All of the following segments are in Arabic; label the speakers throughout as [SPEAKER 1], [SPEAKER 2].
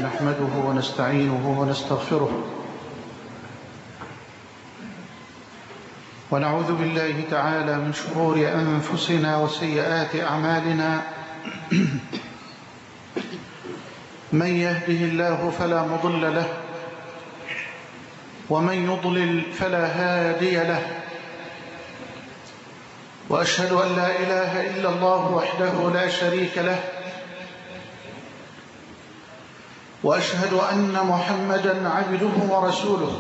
[SPEAKER 1] نحمده ونستعينه ونستغفره ونعوذ بالله تعالى من شرور أنفسنا وسيئات أعمالنا من يهده الله فلا مضل له ومن يضلل فلا هادي له وأشهد أن لا إله إلا الله وحده لا شريك له وأشهد أن محمدًا عبده ورسوله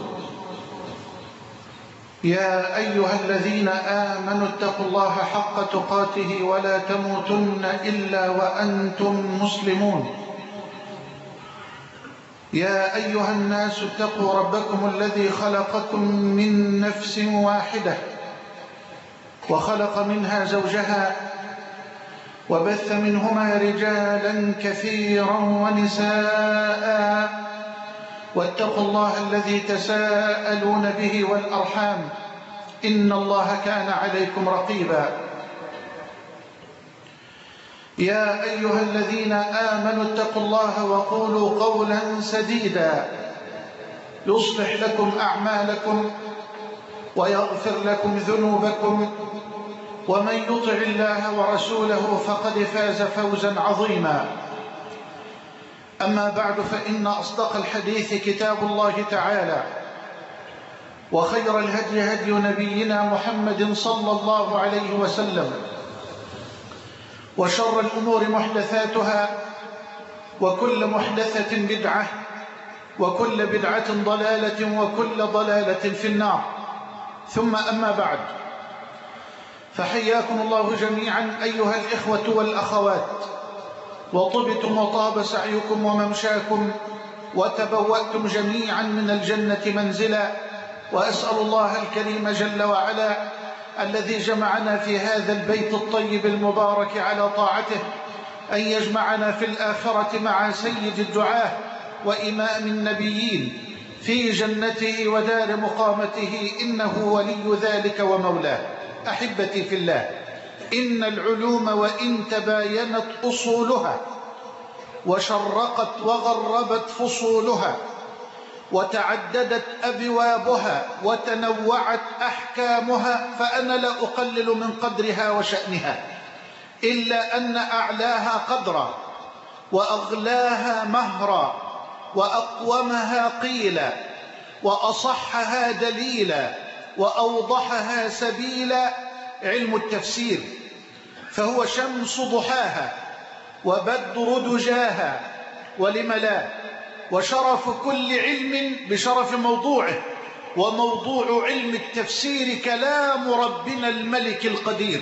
[SPEAKER 1] يا أيها الذين آمنوا اتقوا الله حق تقاته ولا تموتن إلا وأنتم مسلمون يا أيها الناس اتقوا ربكم الذي خلقكم من نفس واحدة وخلق منها زوجها وبث منهما رجالا كثيرا ونساء واتقوا الله الذي تساءلون به والأرحام إن الله كان عليكم رقيبا يا أيها الذين آمنوا اتقوا الله وقولوا قولا سديدا يصلح لكم أعمالكم ويغفر لكم ذنوبكم ومن يطع الله ورسوله فقد فاز فوزا عظيما أما بعد فإن أصدق الحديث كتاب الله تعالى وخير الهدي هدي نبينا محمد صلى الله عليه وسلم وشر الأمور محدثاتها وكل محدثة بدعة وكل بدعة ضلالة وكل ضلالة في النار ثم أما بعد فحياكم الله جميعا أيها الإخوة والأخوات وطبتم وطاب سعيكم وممشاكم وتبوأتم جميعا من الجنة منزلا وأسأل الله الكريم جل وعلا الذي جمعنا في هذا البيت الطيب المبارك على طاعته أن يجمعنا في الآخرة مع سيد الدعاة وإمام النبيين في جنته ودار مقامته إنه ولي ذلك ومولاه. أحبتي في الله، إن العلوم وإن تباينت أصولها وشرقت وغربت فصولها وتعددت أبوابها وتنوعت أحكامها فأنا لا أقلل من قدرها وشأنها، إلا أن أعلاها قدرا وأغلاها مهرا وأقومها قيلا وأصحها دليلا وأوضحها سبيلا علم التفسير، فهو شمس ضحاها وبدر دجاها ولم لا، وشرف كل علم بشرف موضوعه، وموضوع علم التفسير كلام ربنا الملك القدير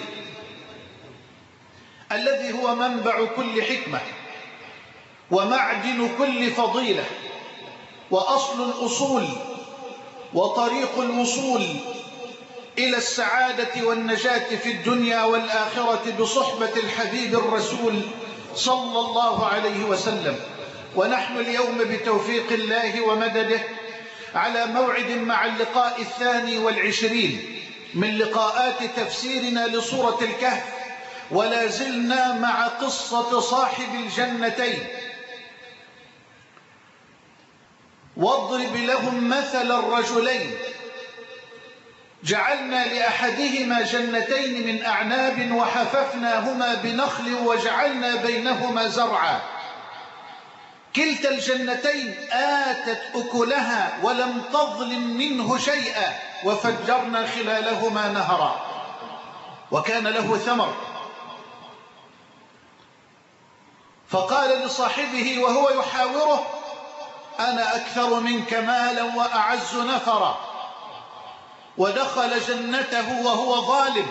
[SPEAKER 1] الذي هو منبع كل حكمة ومعدن كل فضيلة وأصل الأصول وطريق الوصول إلى السعادة والنجاة في الدنيا والآخرة بصحبة الحبيب الرسول صلى الله عليه وسلم. ونحن اليوم بتوفيق الله ومدده على موعد مع اللقاء 22 من لقاءات تفسيرنا لسورة الكهف، ولا زلنا مع قصة صاحب الجنتين. واضرب لهم مثل الرجلين جعلنا لأحدهما جنتين من أعناب وحففناهما بنخل وجعلنا بينهما زرعا كلتا الجنتين آتت أكلها ولم تظلم منه شيئا وفجرنا خلالهما نهرا وكان له ثمر. فقال لصاحبه وهو يحاوره: أنا أكثر منك مالا وأعز نفرا. ودخل جنته وهو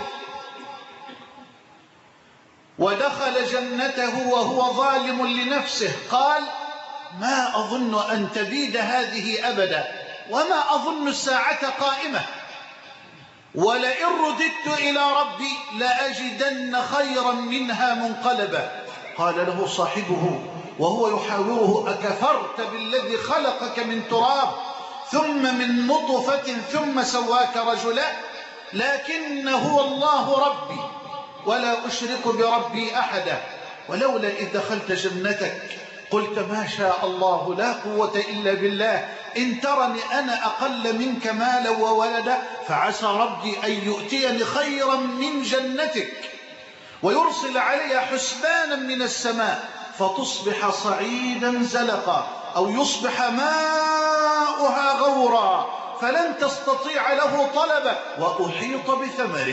[SPEAKER 1] ظالم لنفسه. قال: ما أظن أن تبيد هذه أبدا وما أظن الساعة قائمة ولئن رددت إلى ربي لأجدن خيرا منها منقلبا. قال له صاحبه وهو يحاوره: أكفرت بالذي خلقك من تراب ثم من نطفة ثم سواك رجلا؟ لكن هو الله ربي ولا أشرك بربي أحدا. ولولا إذ دخلت جنتك قلت ما شاء الله لا قوة إلا بالله، إن ترني أنا أقل منك مالا وولدا فعسى ربي أن يؤتيني خيرا من جنتك ويرسل علي حسبانا من السماء فتصبح صعيدا زلقا أو يصبح ماؤها غورا فلن تستطيع له طلبا وأحيط بثمره.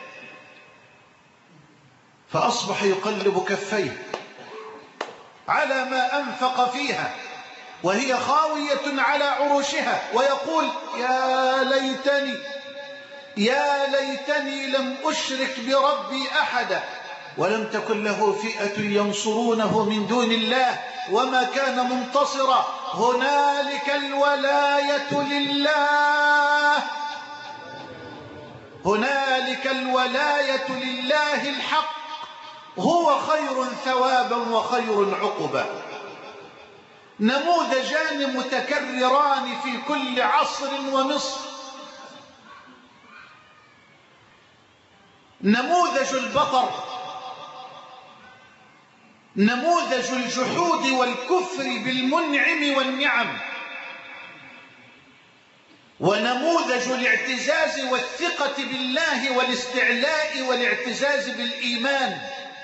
[SPEAKER 1] فأصبح يقلب كفيه على ما أنفق فيها وهي خاوية على عروشها ويقول يا ليتني لم أشرك بربي أحدا ولم تكن له فئة ينصرونه من دون الله وما كان منتصرا. هنالك الولاية لله، هنالك الولاية لله الحق، هو خير ثوابا وخير عقبا. نموذجان متكرران في كل عصر ومصر، نموذج البطر، نموذج الجحود والكفر بالمنعم والنعم، ونموذج الاعتزاز والثقة بالله والاستعلاء والاعتزاز بالإيمان،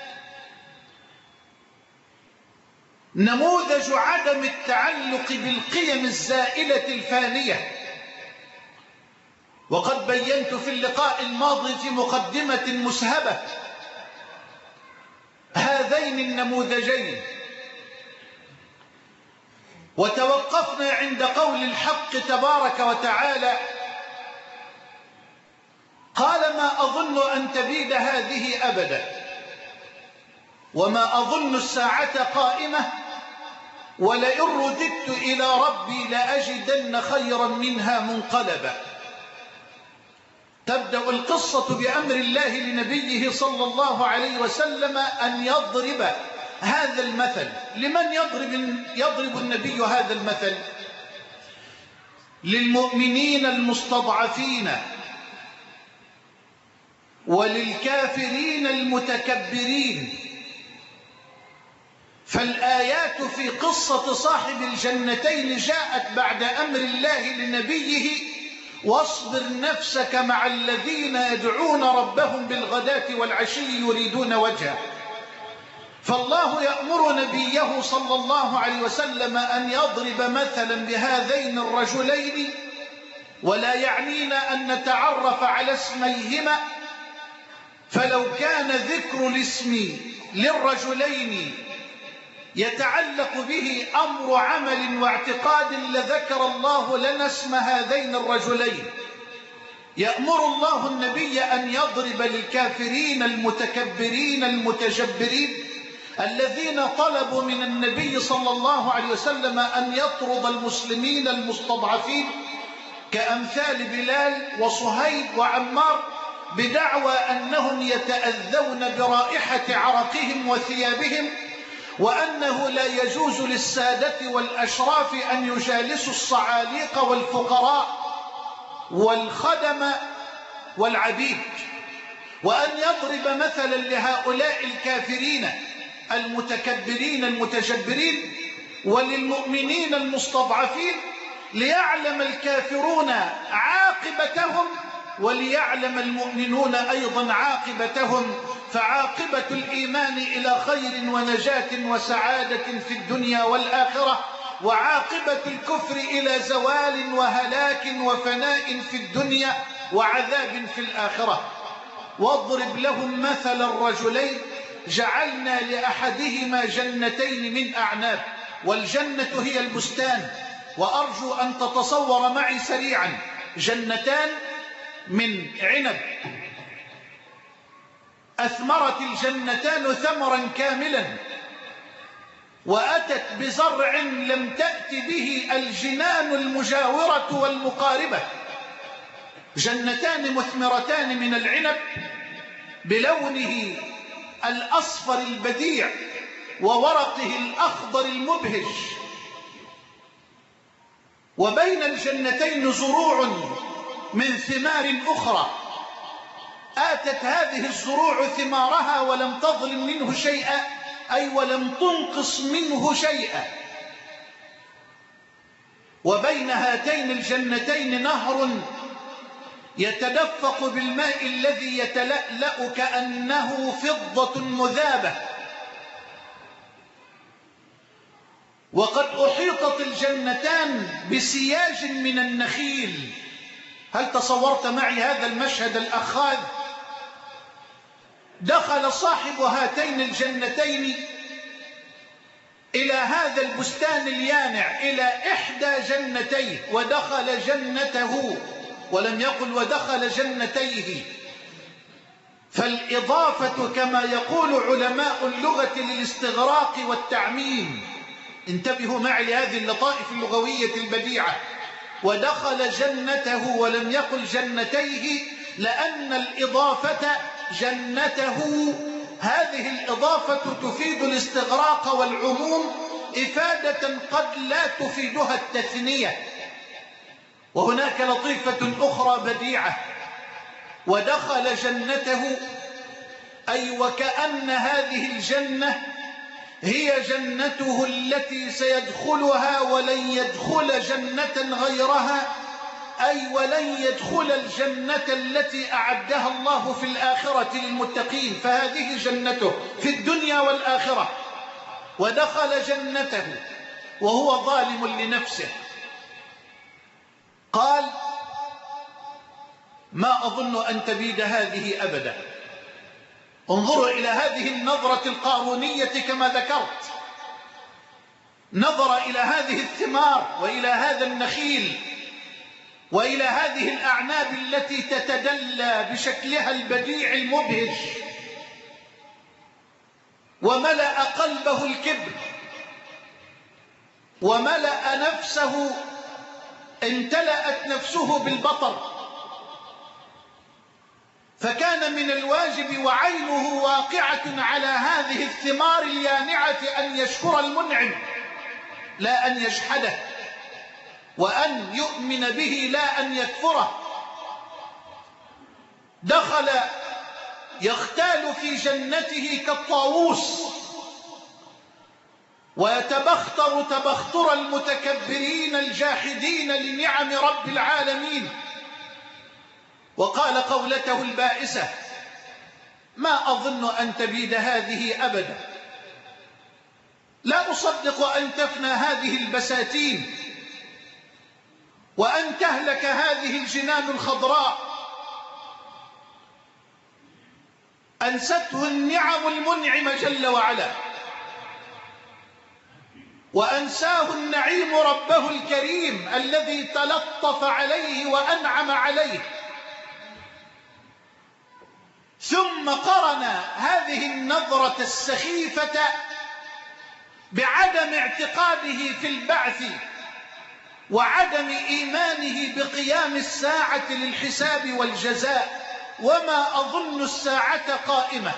[SPEAKER 1] نموذج عدم التعلق بالقيم الزائلة الفانية. وقد بينت في اللقاء الماضي في مقدمة مسهبة هذين النموذجين، وتوقفنا عند قول الحق تبارك وتعالى: قال ما أظن أن تبيد هذه أبدا وما أظن الساعة قائمة ولئن رددت إلى ربي لأجدن خيرا منها منقلبا. تبدأ القصة بأمر الله لنبيه صلى الله عليه وسلم أن يضرب هذا المثل. لمن يضرب النبي هذا المثل؟ للمؤمنين المستضعفين وللكافرين المتكبرين. فالآيات في قصة صاحب الجنتين جاءت بعد أمر الله لنبيه: واصبر نفسك مع الذين يدعون ربهم بالغداة والعشي يريدون وجهه. فالله يأمر نبيه صلى الله عليه وسلم أن يضرب مثلا بهذين الرجلين، ولا يعنينا أن نتعرف على اسميهما، فلو كان ذكر الاسم للرجلين يتعلق به أمر عمل واعتقاد لذكر الله لنا اسم هذين الرجلين. يأمر الله النبي أن يضرب للكافرين المتكبرين المتجبرين الذين طلبوا من النبي صلى الله عليه وسلم أن يطرد المسلمين المستضعفين كأمثال بلال وصهيب وعمار بدعوى أنهم يتأذون برائحة عرقهم وثيابهم، وأنه لا يجوز للسادة والأشراف أن يجالسوا الصعاليق والفقراء والخدم والعبيد، وأن يضرب مثلا لهؤلاء الكافرين المتكبرين المتجبرين وللمؤمنين المستضعفين ليعلم الكافرون عاقبتهم وليعلم المؤمنون أيضا عاقبتهم، فعاقبة الإيمان إلى خير ونجاة وسعادة في الدنيا والآخرة، وعاقبة الكفر إلى زوال وهلاك وفناء في الدنيا وعذاب في الآخرة. واضرب لهم مثل الرجلين جعلنا لأحدهما جنتين من أعناب، والجنة هي البستان، وأرجو أن تتصور معي سريعا جنتان من عنب، أثمرت الجنتان ثمرا كاملا، وأتت بزرع لم تأت به الجنان المجاورة والمقاربة، جنتان مثمرتان من العنب بلونه الأصفر البديع وورقه الأخضر المبهج، وبين الجنتين زروع من ثمار أخرى، آتت هذه الزروع ثمارها ولم تظلم منه شيئا، أي ولم تنقص منه شيئا. وبين هاتين الجنتين نهر يتدفق بالماء الذي يتلألأ كأنه فضة مذابة. وقد أحيطت الجنتان بسياج من النخيل. هل تصورت معي هذا المشهد الأخاذ؟ دخل صاحب هاتين الجنتين إلى هذا البستان اليانع، إلى إحدى جنتيه، ودخل جنته، ولم يقل ودخل جنتيه. فالإضافة كما يقول علماء اللغة للاستغراق والتعميم. انتبهوا معي لهذه اللطائف اللغوية البديعة. ودخل جنته ولم يقل جنتيه، لأن الإضافة جنته، هذه الإضافة تفيد الاستغراق والعموم إفادة قد لا تفيدها التثنية. وهناك لطيفة أخرى بديعة: ودخل جنته، أي وكأن هذه الجنة هي جنته التي سيدخلها ولن يدخل جنة غيرها، أي ولن يدخل الجنة التي أعدها الله في الآخرة للمتقين، فهذه جنته في الدنيا والآخرة. ودخل جنته وهو ظالم لنفسه. قال: ما أظن أن تبيد هذه أبدا. انظروا إلى هذه النظرة القارونية كما ذكرت. نظر إلى هذه الثمار وإلى هذا النخيل وإلى هذه الأعناب التي تتدلى بشكلها البديع المبهج، وملأ قلبه الكبر، وملأ نفسه، امتلأت نفسه بالبطر. فكان من الواجب وعينه واقعة على هذه الثمار اليانعة أن يشكر المنعم لا أن يجحده، وأن يؤمن به لا أن يكفره. دخل يختال في جنته كالطاووس، ويتبختر تبختر المتكبرين الجاحدين لنعم رب العالمين. وقال قولته البائسة: ما أظن أن تبيد هذه أبدا. لا أصدق أن تفنى هذه البساتين، وأن تهلك هذه الجنان الخضراء. أنسته النعم المنعم جل وعلا، وأنساه النعيم ربه الكريم الذي تلطف عليه وأنعم عليه. ثم قرن هذه النظرة السخيفة بعدم اعتقاده في البعث وعدم إيمانه بقيام الساعة للحساب والجزاء. وما أظن الساعة قائمة.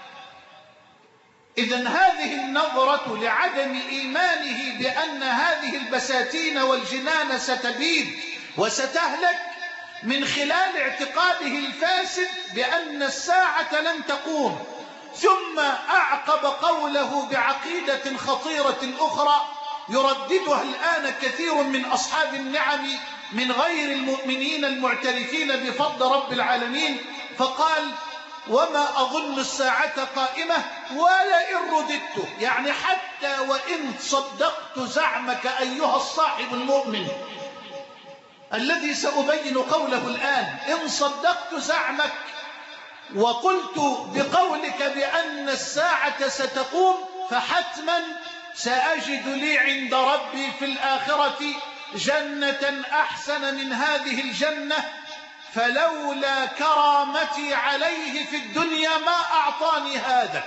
[SPEAKER 1] إذن هذه النظرة لعدم إيمانه بأن هذه البساتين والجنان ستبيد وستهلك من خلال اعتقاده الفاسد بأن الساعة لن تقوم. ثم أعقب قوله بعقيدة خطيرة أخرى يرددها الآن كثير من أصحاب النعم من غير المؤمنين المعترفين بفضل رب العالمين. فقال: وما أظن الساعة قائمة ولئن رددت، يعني حتى وإن صدقت زعمك أيها الصاحب المؤمن الذي سأبين قوله الآن، إن صدقت زعمك وقلت بقولك بأن الساعة ستقوم، فحتما سأجد لي عند ربي في الآخرة جنة أحسن من هذه الجنة، فلولا كرامتي عليه في الدنيا ما أعطاني هذا.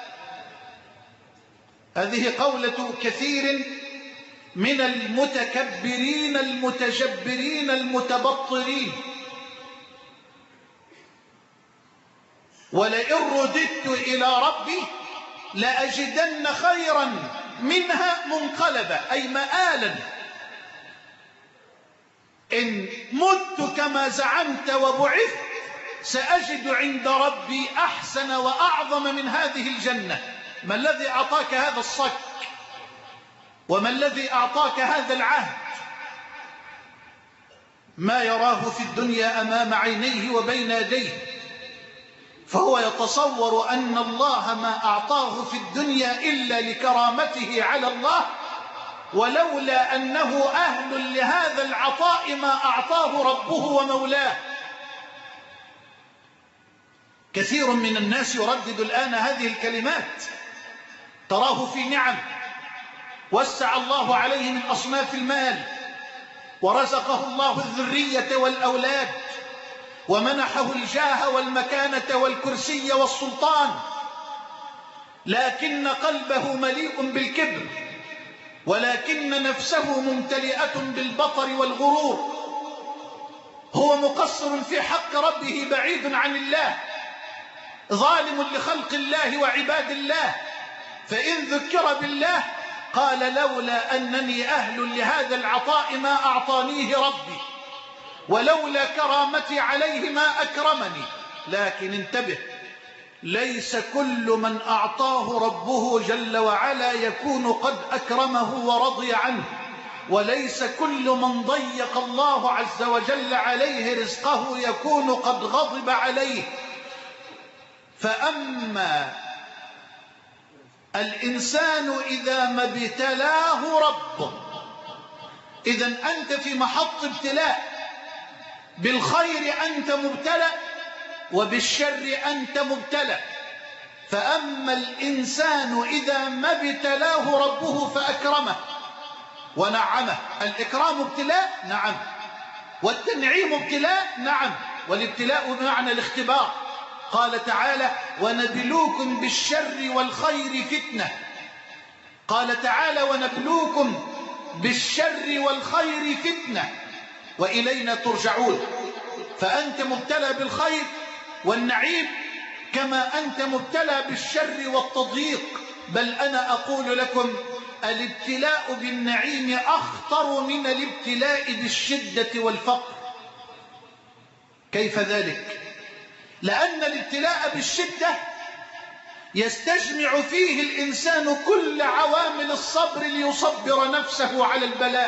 [SPEAKER 1] هذه قولة كثير من المتكبرين المتجبرين المتبطرين. ولئن رددت إلى ربي لأجدن خيرا منها منقلبا، أي مآلا. إن مت كما زعمت وبعثت سأجد عند ربي أحسن وأعظم من هذه الجنة. ما الذي أعطاك هذا الصك؟ وما الذي أعطاك هذا العهد؟ ما يراه في الدنيا أمام عينيه وبين يديه، فهو يتصور أن الله ما أعطاه في الدنيا إلا لكرامته على الله، ولولا أنه أهل لهذا العطاء ما أعطاه ربه ومولاه. كثير من الناس يردد الآن هذه الكلمات، تراه في نعم، وسع الله عليه من أصناف المال، ورزقه الله الذرية والأولاد، ومنحه الجاه والمكانة والكرسي والسلطان، لكن قلبه مليء بالكبر، ولكن نفسه ممتلئة بالبطر والغرور. هو مقصر في حق ربه، بعيد عن الله، ظالم لخلق الله وعباد الله. فإن ذكر بالله قال لولا أنني أهل لهذا العطاء ما أعطانيه ربي، ولولا كرامتي عليه ما أكرمني. لكن انتبه، ليس كل من أعطاه ربه جل وعلا يكون قد أكرمه ورضي عنه، وليس كل من ضيق الله عز وجل عليه رزقه يكون قد غضب عليه. فأما الإنسان إذا ما ابتلاه ربه، إذن أنت في محط ابتلاء، بالخير أنت مبتلى وبالشر أنت مبتلى. فأما الإنسان إذا ما ابتلاه ربه فأكرمه ونعمه. الإكرام ابتلاء، نعم، والتنعيم ابتلاء، نعم، والابتلاء بمعنى الاختبار. قال تعالى ونبلوكم بالشر والخير فتنة. قال تعالى ونبلوكم بالشر والخير فتنة وإلينا ترجعون. فأنت مبتلى بالخير والنعيم كما أنت مبتلى بالشر والتضييق. بل أنا أقول لكم الابتلاء بالنعيم أخطر من الابتلاء بالشدة والفقر. كيف ذلك؟ لأن الابتلاء بالشدة يستجمع فيه الإنسان كل عوامل الصبر ليصبر نفسه على البلاء.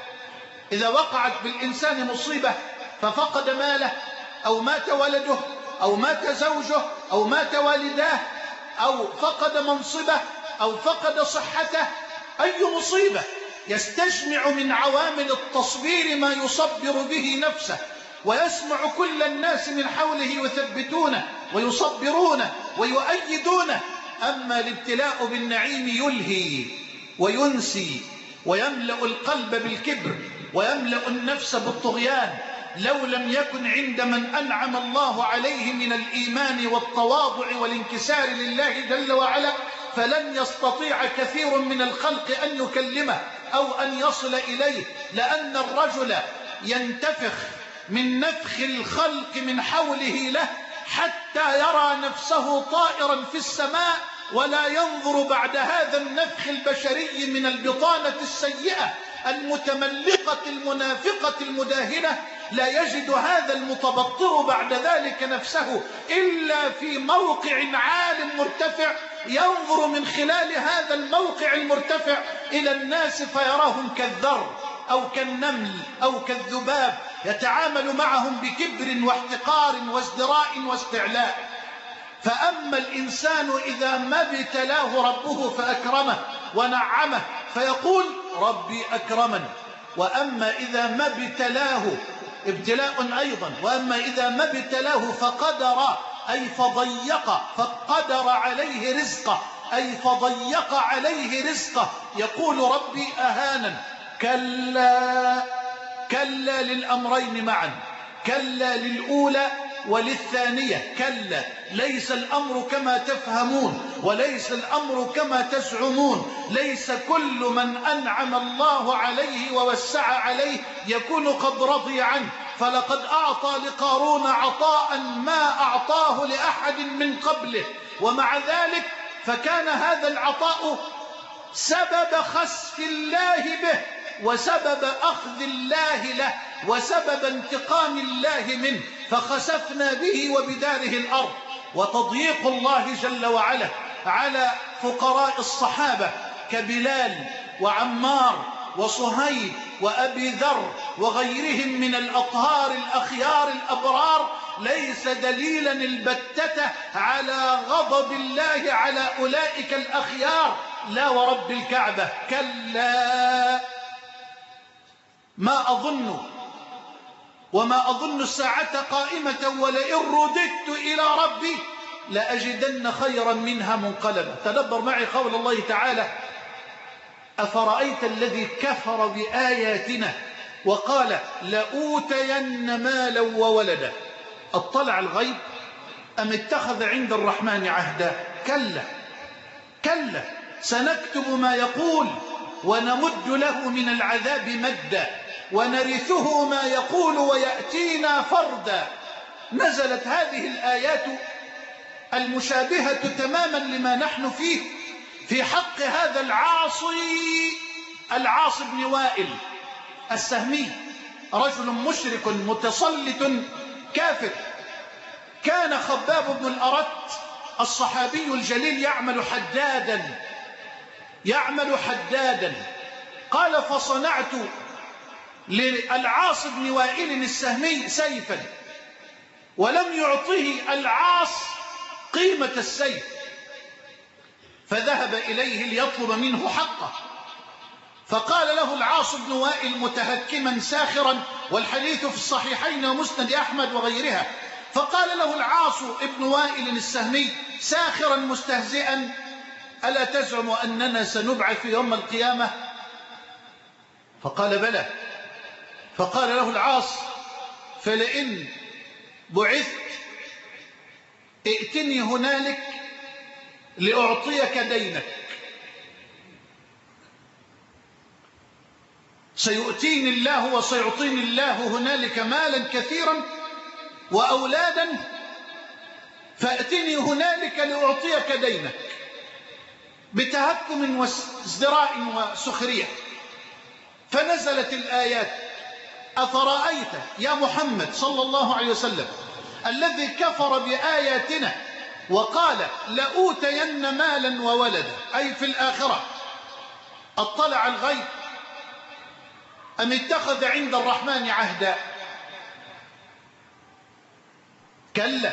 [SPEAKER 1] إذا وقعت بالإنسان مصيبة ففقد ماله، أو مات ولده، أو مات زوجه، أو مات والداه، أو فقد منصبه، أو فقد صحته، أي مصيبة يستجمع من عوامل التصبير ما يصبر به نفسه، ويسمع كل الناس من حوله يثبتونه ويصبرونه ويؤيدونه. أما الابتلاء بالنعيم يلهي وينسي ويملأ القلب بالكبر ويملأ النفس بالطغيان. لو لم يكن عند من أنعم الله عليه من الإيمان والتواضع والانكسار لله جل وعلا فلن يستطيع كثير من الخلق أن يكلمه أو أن يصل إليه، لأن الرجل ينتفخ من نفخ الخلق من حوله له حتى يرى نفسه طائرا في السماء، ولا ينظر بعد هذا النفخ البشري من البطانة السيئة المتملقة المنافقة المداهنة، لا يجد هذا المتبطر بعد ذلك نفسه إلا في موقع عال مرتفع، ينظر من خلال هذا الموقع المرتفع إلى الناس فيراهم كالذر أو كالنمل أو كالذباب، يتعامل معهم بكبر واحتقار وازدراء واستعلاء. فأما الإنسان إذا ما ابتلاه ربه فأكرمه ونعمه فيقول ربي أكرمن. وأما إذا ما ابتلاه ابتلاء أيضا، وأما إذا ما ابتلاه فقدر أي فضيق، فقدر عليه رزقه أي فضيق عليه رزقه، يقول ربي أهانا. كلا، كلا للأمرين معا، كلا للأولى وللثانية. كلا، ليس الأمر كما تفهمون وليس الأمر كما تزعمون. ليس كل من أنعم الله عليه ووسع عليه يكون قد رضي عنه. فلقد أعطى لقارون عطاء ما أعطاه لأحد من قبله، ومع ذلك فكان هذا العطاء سبب خسف الله به وسبب أخذ الله له وسبب انتقام الله منه، فخسفنا به وبداره الأرض. وتضييق الله جل وعلا على فقراء الصحابة كبلال وعمار وصهيب وأبي ذر وغيرهم من الأطهار الأخيار الأبرار ليس دليلا البتة على غضب الله على أولئك الأخيار. لا ورب الكعبة، كلا، ما أظن وما أظن الساعة قائمة ولئن رددت إلى ربي لأجدن خيرا منها منقلبا. تدبر معي قول الله تعالى: أفرأيت الذي كفر بآياتنا وقال لأوتين مالا وولدا اطلع الغيب أم اتخذ عند الرحمن عهدا؟ كلا كلا، سنكتب ما يقول ونمد له من العذاب مدا ونرثه ما يقول ويأتينا فردا. نزلت هذه الآيات المشابهة تماما لما نحن فيه في حق هذا العاص بن وائل السهمي، رجل مشرك متسلط كافر. كان خباب بن الأرت الصحابي الجليل يعمل حدادا. قال: فصنعت للعاص بن وائل السهمي سيفا، ولم يعطه العاص قيمة السيف، فذهب إليه ليطلب منه حقه. فقال له العاص بن وائل متهكما ساخرا، والحديث في الصحيحين ومسند أحمد وغيرها، فقال له العاص بن وائل السهمي ساخرا مستهزئا: ألا تزعم أننا سنبعث يوم القيامة؟ فقال: بلى. فقال له العاص: فلئن بعثت ائتني هنالك لأعطيك دينك. سيؤتيني الله وسيعطيني الله هنالك مالا كثيرا وأولادا، فأتني هنالك لأعطيك دينك، بتهكم وازدراء وسخرية. فنزلت الآيات: أفرأيت يا محمد صلى الله عليه وسلم الذي كفر بآياتنا وقال لأوتين مالا وولدا، أي في الآخرة، اطلع الغيب أم اتخذ عند الرحمن عهدا؟ كلا،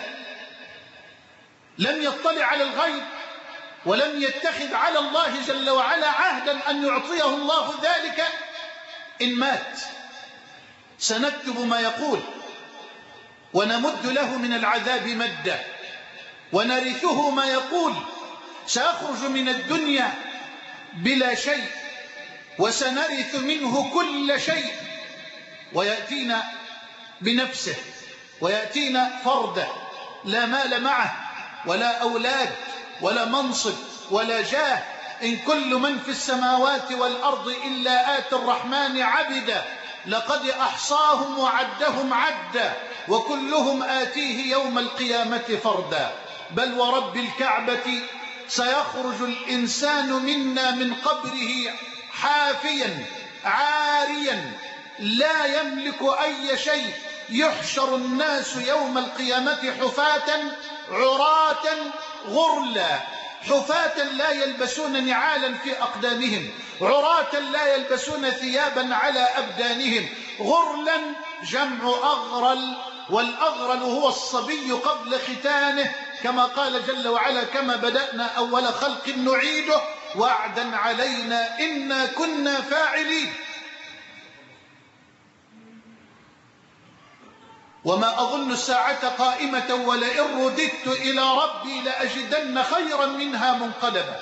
[SPEAKER 1] لم يطلع على الغيب ولم يتخذ على الله جل وعلا عهدا أن يعطيه الله ذلك إن مات. سنكتب ما يقول ونمد له من العذاب مدا ونرثه ما يقول. سأخرج من الدنيا بلا شيء وسنرث منه كل شيء، ويأتينا بنفسه ويأتينا فردا، لا مال معه ولا أولاد ولا منصب ولا جاه. إن كل من في السماوات والأرض إلا آتي الرحمن عبدا، لقد أحصاهم وعدهم عدا، وكلهم آتيه يوم القيامة فردا. بل ورب الكعبة سيخرج الإنسان منا من قبره حافيا عاريا لا يملك أي شيء. يحشر الناس يوم القيامة حفاة عراة غرلا، حفاة لا يلبسون نعالا في أقدامهم، عراة لا يلبسون ثيابا على أبدانهم، غرلا جمع أغرل، والأغرل هو الصبي قبل ختانه، كما قال جل وعلا: كما بدأنا أول خلق نعيده وعدا علينا إنا كنا فاعلين. وما أظن الساعة قائمة ولئن رددت إلى ربي لأجدن خيرا منها منقلبا.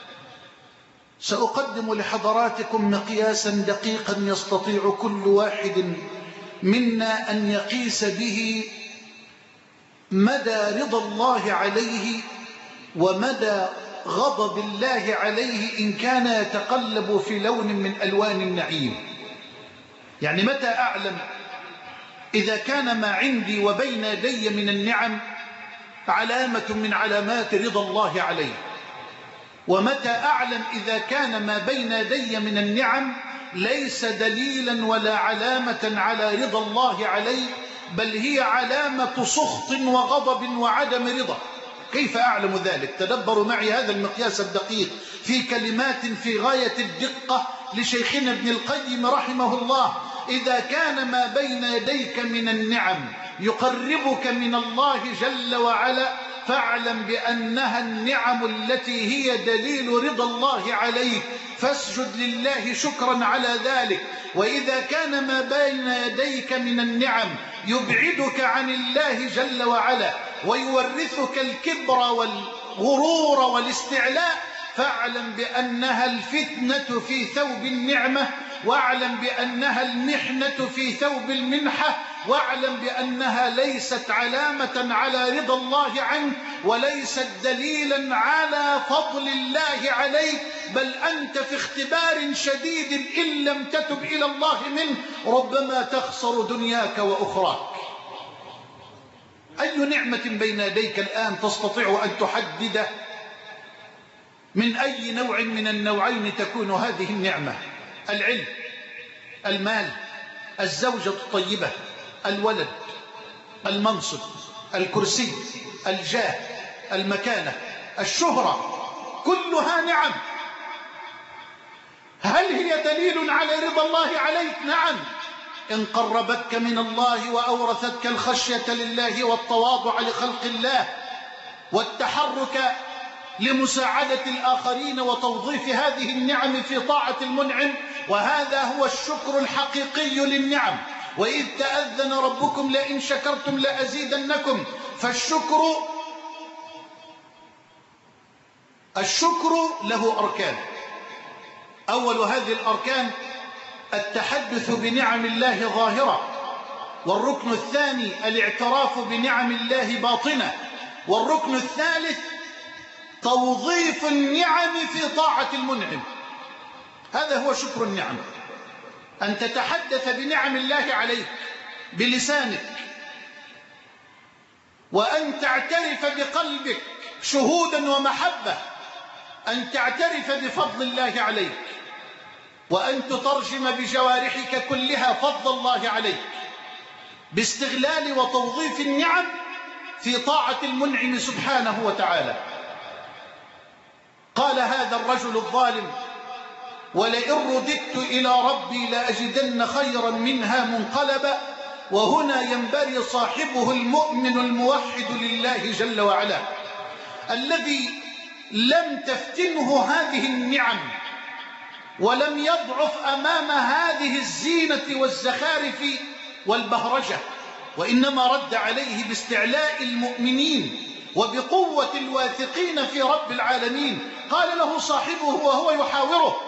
[SPEAKER 1] سأقدم لحضراتكم مقياسا دقيقا يستطيع كل واحد منا أن يقيس به مدى رضا الله عليه ومدى غضب الله عليه إن كان يتقلب في لون من ألوان النعيم. يعني متى أعلم إذا كان ما عندي وبين يدي من النعم علامة من علامات رضا الله عليه، ومتى أعلم إذا كان ما بين يدي من النعم ليس دليلا ولا علامة على رضا الله عليه، بل هي علامة سخط وغضب وعدم رضا. كيف أعلم ذلك؟ تدبروا معي هذا المقياس الدقيق في كلمات في غاية الدقة لشيخنا ابن القيم رحمه الله: إذا كان ما بين يديك من النعم يقربك من الله جل وعلا فاعلم بأنها النعم التي هي دليل رضا الله عليك، فاسجد لله شكرا على ذلك. وإذا كان ما بين يديك من النعم يبعدك عن الله جل وعلا ويورثك الكبر والغرور والاستعلاء فاعلم بأنها الفتنة في ثوب النعمة، واعلم بأنها المحنة في ثوب المنحة، واعلم بأنها ليست علامة على رضا الله عنك وليست دليلا على فضل الله عليك، بل أنت في اختبار شديد إن لم تتب إلى الله منه ربما تخسر دنياك وأخراك. أي نعمة بين يديك الآن تستطيع أن تحدد من أي نوع من النوعين تكون هذه النعمة؟ العلم، المال، الزوجة الطيبة، الولد، المنصب، الكرسي، الجاه، المكانة، الشهرة، كلها نعم. هل هي دليل على رضا الله عليك؟ نعم، إن قربتك من الله وأورثتك الخشية لله والتواضع لخلق الله والتحرك لمساعدة الآخرين وتوظيف هذه النعم في طاعة المنعم، وهذا هو الشكر الحقيقي للنعم. وإذ تأذن ربكم لئن شكرتم لأزيدنكم. فالشكر له أركان. أول هذه الأركان التحدث بنعم الله ظاهرة، والركن الثاني الاعتراف بنعم الله باطنة، والركن الثالث توظيف النعم في طاعة المنعم. هذا هو شكر النعم، أن تتحدث بنعم الله عليك بلسانك، وأن تعترف بقلبك شهودا ومحبة، أن تعترف بفضل الله عليك، وأن تترجم بجوارحك كلها فضل الله عليك باستغلال وتوظيف النعم في طاعة المنعم سبحانه وتعالى. قال هذا الرجل الظالم: ولئن رددت إلى ربي لأجدن خيرا منها منقلبا. وهنا ينبري صاحبه المؤمن الموحد لله جل وعلا الذي لم تفتنه هذه النعم ولم يضعف أمام هذه الزينة والزخارف والبهرجة، وإنما رد عليه باستعلاء المؤمنين وبقوة الواثقين في رب العالمين. قال له صاحبه وهو يحاوره: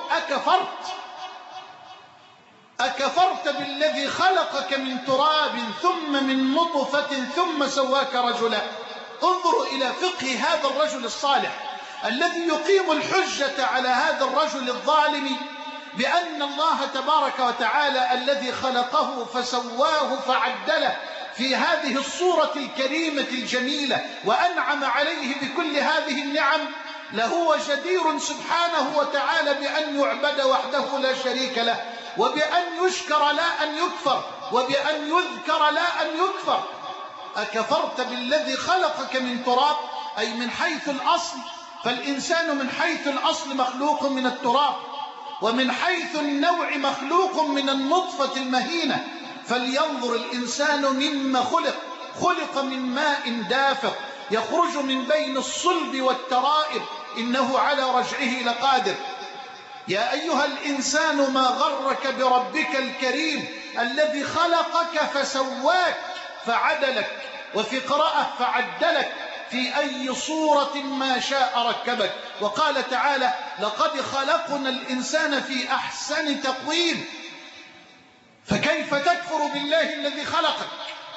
[SPEAKER 1] أكفرت بالذي خلقك من تراب ثم من نطفة ثم سواك رجلا. انظروا إلى فقه هذا الرجل الصالح الذي يقيم الحجة على هذا الرجل الظالم بأن الله تبارك وتعالى الذي خلقه فسواه فعدله في هذه الصورة الكريمة الجميلة وأنعم عليه بكل هذه النعم لهو جدير سبحانه وتعالى بأن يعبد وحده لا شريك له، وبأن يشكر لا أن يكفر، وبأن يذكر لا أن يكفر. أكفرت بالذي خلقك من تراب، أي من حيث الأصل، فالإنسان من حيث الأصل مخلوق من التراب، ومن حيث النوع مخلوق من النطفة المهينة. فلينظر الإنسان مما خلق من ماء دافق يخرج من بين الصلب والترائب إنه على رجعه لقادر. يا أيها الإنسان ما غرك بربك الكريم الذي خلقك فسواك فعدلك، وفي قراءة فعدلك، في أي صورة ما شاء ركبك. وقال تعالى: لقد خلقنا الإنسان في أحسن تقويم. فكيف تكفر بالله الذي خلقك؟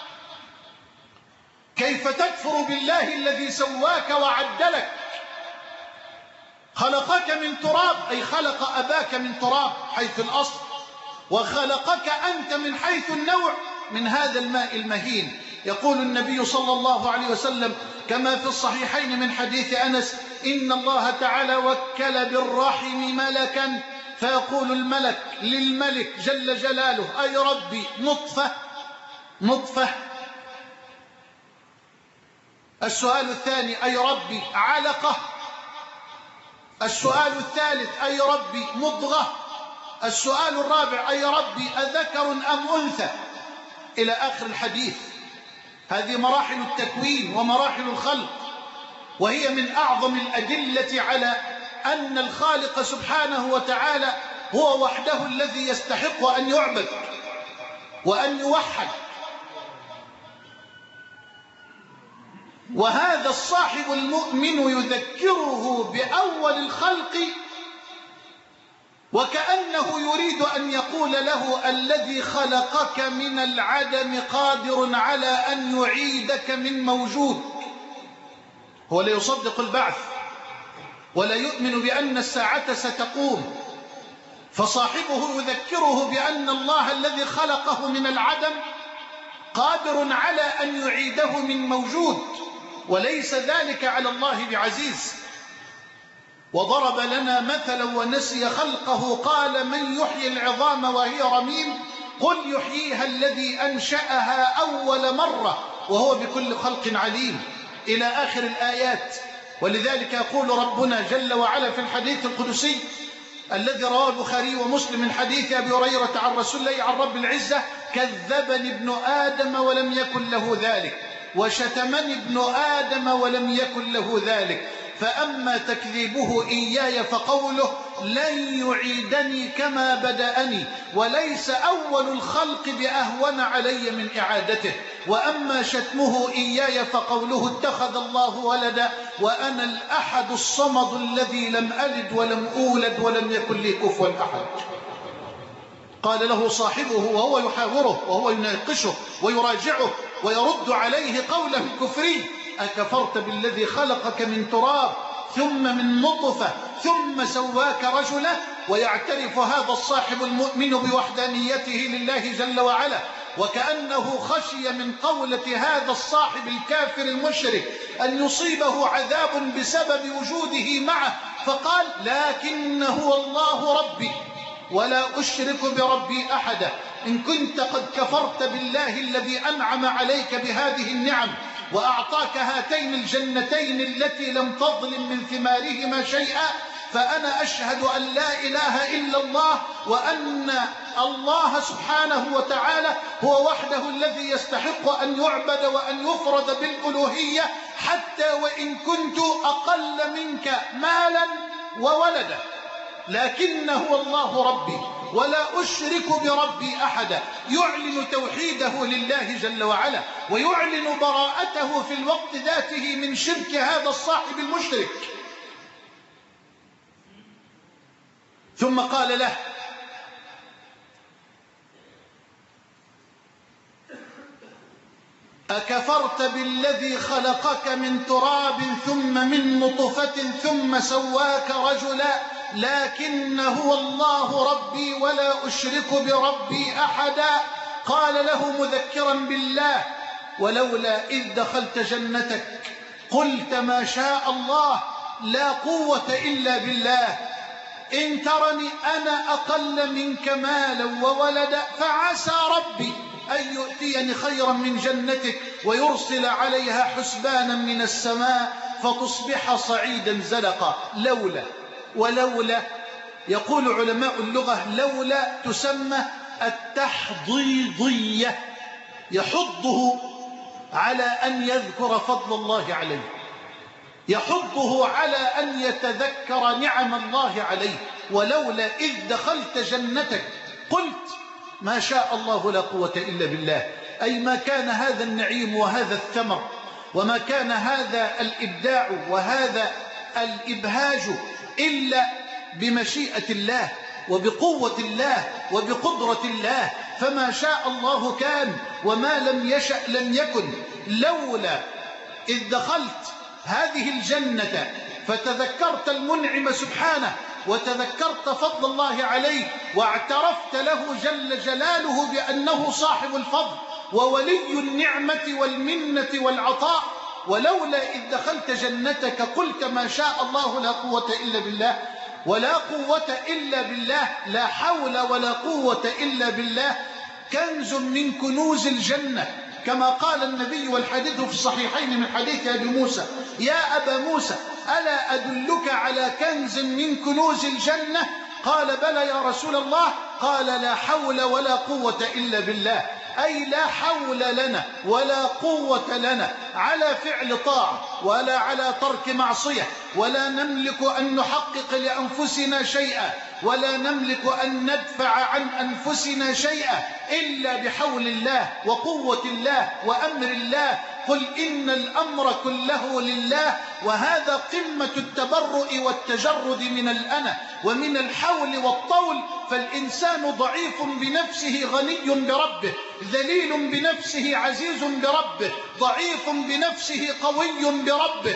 [SPEAKER 1] كيف تكفر بالله الذي سواك وعدلك؟ خلقك من تراب، أي خلق أباك من تراب حيث الأصل، وخلقك أنت من حيث النوع من هذا الماء المهين. يقول النبي صلى الله عليه وسلم كما في الصحيحين من حديث أنس: إن الله تعالى وكل بالرحم ملكا فيقول الملك للملك جل جلاله: أي ربي، نطفة السؤال الثاني: أي ربي علقة؟ السؤال الثالث: أي ربي مضغة؟ السؤال الرابع: أي ربي أذكر أم أنثى؟ إلى آخر الحديث. هذه مراحل التكوين ومراحل الخلق، وهي من أعظم الأدلة على أن الخالق سبحانه وتعالى هو وحده الذي يستحق أن يعبد وأن يوحد. وهذا الصاحب المؤمن يذكره بأول الخلق، وكأنه يريد أن يقول له: الذي خلقك من العدم قادر على أن يعيدك من موجود. هو لا يصدق البعث ولا يؤمن بأن الساعة ستقوم، فصاحبه يذكره بأن الله الذي خلقه من العدم قادر على أن يعيده من موجود، وليس ذلك على الله بعزيز. وضرب لنا مثلا ونسي خلقه قال: من يحيي العظام وهي رميم؟ قل يحييها الذي أنشأها أول مرة وهو بكل خلق عليم، إلى آخر الآيات. ولذلك يقول ربنا جل وعلا في الحديث القدسي الذي رواه البخاري ومسلم من حديث أبي هريرة عن رسول الله عن رب العزة: كذبني ابن آدم ولم يكن له ذلك، وشتمني ابن آدم ولم يكن له ذلك، فأما تكذيبه إياي فقوله: لن يعيدني كما بدأني، وليس أول الخلق بأهون علي من إعادته. وأما شتمه إياي فقوله: اتخذ الله ولدا وأنا الأحد الصمد الذي لم ألد ولم أولد ولم يكن لي كفوا أحد. قال له صاحبه وهو يحاوره وهو يناقشه ويراجعه ويرد عليه قوله الكفري: أكفرت بالذي خلقك من تراب ثم من نطفة ثم سواك رجلا؟ ويعترف هذا الصاحب المؤمن بوحدانيته لله جل وعلا، وكأنه خشي من قولة هذا الصاحب الكافر المشرك أن يصيبه عذاب بسبب وجوده معه، فقال: لكن هو الله ربي ولا أشرك بربي أحدا. إن كنت قد كفرت بالله الذي أنعم عليك بهذه النعم وأعطاك هاتين الجنتين التي لم تظلم من ثمارهما شيئا، فأنا أشهد أن لا إله إلا الله، وأن الله سبحانه وتعالى هو وحده الذي يستحق أن يعبد وأن يفرد بالألوهية، حتى وإن كنت أقل منك مالا وولدا، لكن هو الله ربي ولا أشرك بربي أحدا. يعلن توحيده لله جل وعلا ويعلن براءته في الوقت ذاته من شرك هذا الصاحب المشرك. ثم قال له: أكفرت بالذي خلقك من تراب ثم من نطفة ثم سواك رجلا؟ لكن هو الله ربي ولا أشرك بربي أحدا. قال له مذكرا بالله: ولولا إذ دخلت جنتك قلت ما شاء الله لا قوة إلا بالله، إن ترني أنا أقل منك مالا وولدا، فعسى ربي أن يؤتيني خيرا من جنتك ويرسل عليها حسبانا من السماء فتصبح صعيدا زلقا. لولا، ولولا يقول علماء اللغة لولا تسمى التحضيضية، يحضه على أن يذكر فضل الله عليه، يحضه على أن يتذكر نعم الله عليه. ولولا إذ دخلت جنتك قلت ما شاء الله لا قوة إلا بالله، أي ما كان هذا النعيم وهذا الثمر وما كان هذا الإبداع وهذا الإبهاج إلا بمشيئة الله وبقوة الله وبقدرة الله، فما شاء الله كان وما لم يشأ لم يكن. لولا إذ دخلت هذه الجنة فتذكرت المنعم سبحانه وتذكرت فضل الله عليه واعترفت له جل جلاله بأنه صاحب الفضل وولي النعمة والمنة والعطاء. ولولا إذ دخلت جنتك قلت ما شاء الله لا قوة إلا بالله، ولا قوة إلا بالله، لا حول ولا قوة إلا بالله كنز من كنوز الجنة كما قال النبي والحديث في الصحيحين من حديث أبي موسى: يا أبا موسى ألا أدلك على كنز من كنوز الجنة؟ قال: بلى يا رسول الله. قال: لا حول ولا قوة إلا بالله، أي لا حول لنا ولا قوة لنا على فعل طاعة ولا على ترك معصية، ولا نملك أن نحقق لأنفسنا شيئا، ولا نملك أن ندفع عن أنفسنا شيئا إلا بحول الله وقوة الله وأمر الله. قل إن الأمر كله لله. وهذا قمة التبرؤ والتجرد من الأنا ومن الحول والطول. فالإنسان ضعيف بنفسه غني بربه، ذليل بنفسه عزيز بربه، ضعيف بنفسه قوي بربه.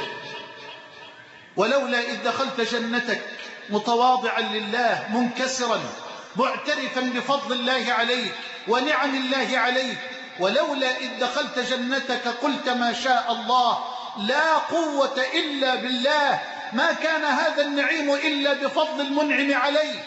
[SPEAKER 1] ولولا إذ دخلت جنتك متواضعا لله منكسرا معترفا بفضل الله عليك ونعم الله عليك، ولولا إذ دخلت جنتك قلت ما شاء الله لا قوة إلا بالله، ما كان هذا النعيم إلا بفضل المنعم عليه.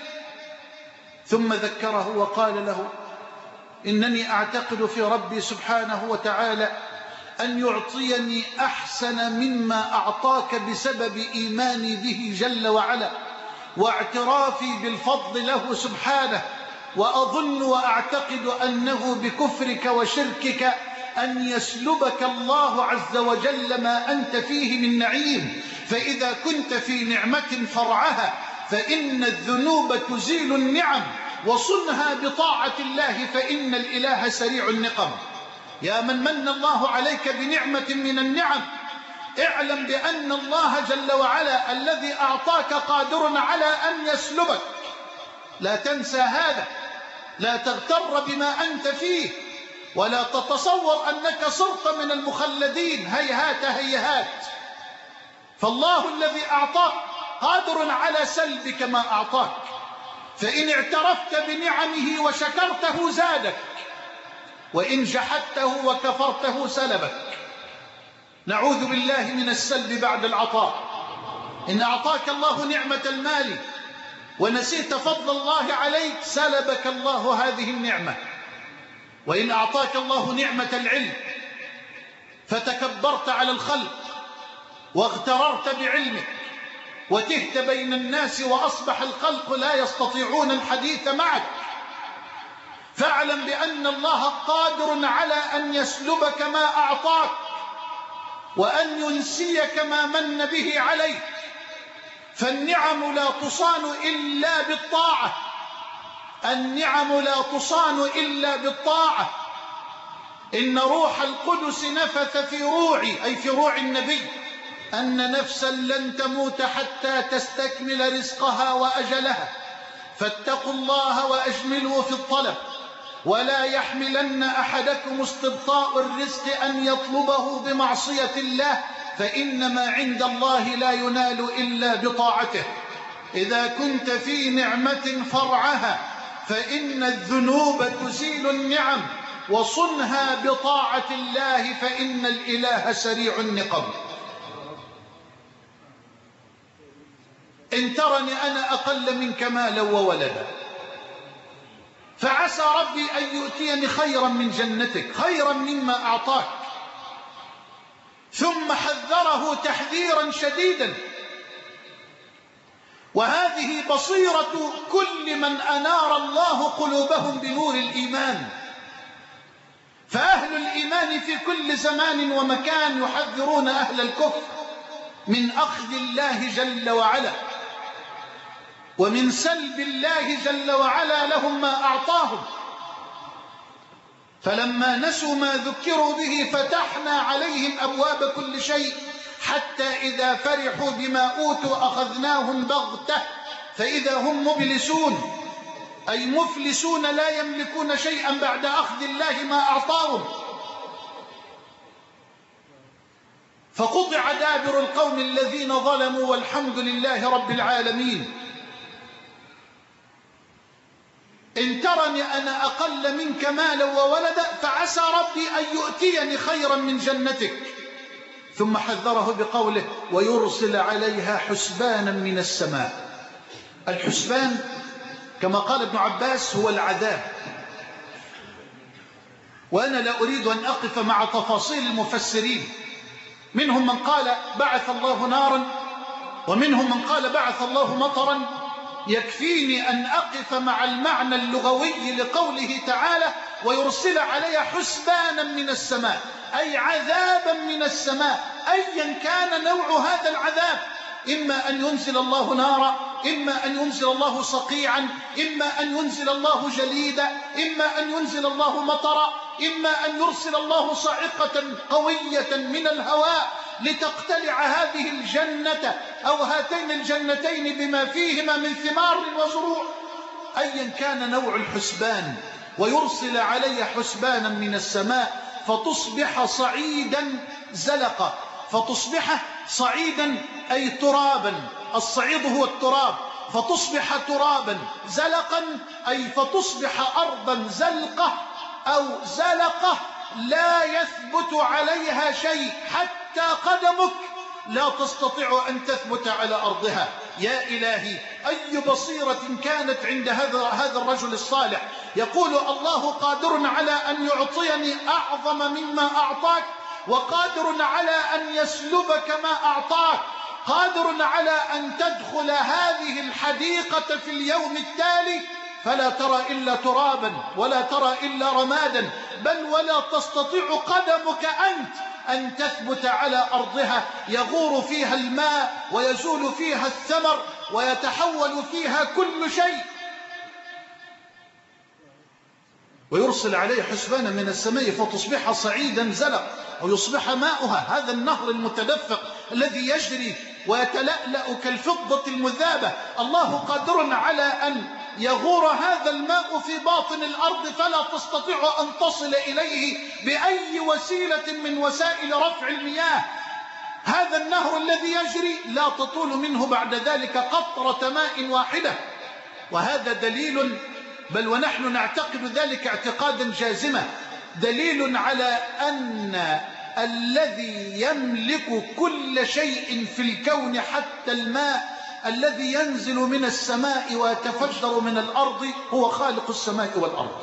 [SPEAKER 1] ثم ذكره وقال له: إنني أعتقد في ربي سبحانه وتعالى أن يعطيني أحسن مما أعطاك بسبب إيماني به جل وعلا واعترافي بالفضل له سبحانه، وأظن وأعتقد أنه بكفرك وشركك أن يسلبك الله عز وجل ما أنت فيه من نعيم. فإذا كنت في نعمة فرعها فإن الذنوب تزيل النعم، وصنها بطاعة الله فإن الإله سريع النقم. يا من من الله عليك بنعمة من النعم، اعلم بأن الله جل وعلا الذي أعطاك قادر على أن يسلبك. لا تنسى هذا، لا تغتر بما أنت فيه، ولا تتصور أنك صرت من المخلدين. هيهات هيهات. فالله الذي أعطاك قادر على سلبك ما أعطاك، فإن اعترفت بنعمه وشكرته زادك، وإن جحدته وكفرته سلبك. نعوذ بالله من السلب بعد العطاء. إن أعطاك الله نعمة المال ونسيت فضل الله عليك سلبك الله هذه النعمة. وإن أعطاك الله نعمة العلم فتكبرت على الخلق واغتررت بعلمك وتهت بين الناس وأصبح الخلق لا يستطيعون الحديث معك، فاعلم بأن الله قادر على أن يسلبك ما أعطاك وأن ينسيك ما من به عليك. فالنعم لا تصان إلا بالطاعة، النعم لا تصان إلا بالطاعة. إن روح القدس نفث في روعي، أي في روع النبي، أن نفسا لن تموت حتى تستكمل رزقها وأجلها، فاتقوا الله وأجملوا في الطلب، ولا يحملن أحدكم استبطاء الرزق أن يطلبه بمعصية الله، فإنما عند الله لا ينال إلا بطاعته. إذا كنت في نعمة فرعها فإن الذنوب تزيل النعم، وصنها بطاعة الله فإن الإله سريع النقم. إن ترني أنا أقل منك مالا وولدا، فعسى ربي أن يؤتيني خيرا من جنتك، خيرا مما أعطاك. ثم حذره تحذيرا شديدا. وهذه بصيرة كل من أنار الله قلوبهم بنور الإيمان. فأهل الإيمان في كل زمان ومكان يحذرون أهل الكفر من أخذ الله جل وعلا ومن سلب الله جل وعلا لهم ما أعطاهم. فلما نسوا ما ذكروا به فتحنا عليهم أبواب كل شيء، حتى إذا فرحوا بما أوتوا أخذناهم بغتة فإذا هم مبلسون، أي مفلسون لا يملكون شيئا بعد أخذ الله ما أعطاهم. فقطع دابر القوم الذين ظلموا والحمد لله رب العالمين. إن ترني أنا أقل منك مالا وولدا، فعسى ربي أن يؤتيني خيرا من جنتك. ثم حذره بقوله: ويرسل عليها حسبانا من السماء. الحسبان كما قال ابن عباس هو العذاب. وأنا لا أريد أن أقف مع تفاصيل المفسرين، منهم من قال بعث الله نارا، ومنهم من قال بعث الله مطرا. يكفيني أن أقف مع المعنى اللغوي لقوله تعالى ويرسل علي حسبانا من السماء، أي عذابا من السماء، أيا كان نوع هذا العذاب، إما أن ينزل الله نارا، إما أن ينزل الله صقيعا، إما أن ينزل الله جليدا، إما أن ينزل الله مطرا، إما أن يرسل الله صاعقة قوية من الهواء لتقتلع هذه الجنة أو هاتين الجنتين بما فيهما من ثمار وزروع. أيا كان نوع الحسبان، ويرسل علي حسبانا من السماء فتصبح صعيدا زلقا. فتصبح صعيدا أي ترابا، الصعيد هو التراب، فتصبح ترابا زلقا أي فتصبح أرضا زلقة أو زلقة لا يثبت عليها شيء، حتى قدمك لا تستطيع أن تثبت على أرضها. يا إلهي، أي بصيرة كانت عند هذا الرجل الصالح يقول الله قادر على أن يعطيني أعظم مما أعطاك، وقادر على أن يسلبك ما أعطاك، قادر على أن تدخل هذه الحديقة في اليوم التالي فلا ترى إلا ترابا ولا ترى إلا رمادا، بل ولا تستطيع قدمك أنت أن تثبت على أرضها، يغور فيها الماء ويزول فيها الثمر ويتحول فيها كل شيء. ويرسل عليه حسبانا من السماء فتصبح صعيدا زلق، أو يصبح ماؤها، هذا النهر المتدفق الذي يجري ويتلألأ كالفضة المذابة، الله قادر على أن يغور هذا الماء في باطن الأرض فلا تستطيع أن تصل إليه بأي وسيلة من وسائل رفع المياه. هذا النهر الذي يجري لا تطول منه بعد ذلك قطرة ماء واحدة. وهذا دليل، بل ونحن نعتقد ذلك اعتقادا جازما، دليل على أن الذي يملك كل شيء في الكون حتى الماء الذي ينزل من السماء ويتفجر من الأرض هو خالق السماء والأرض.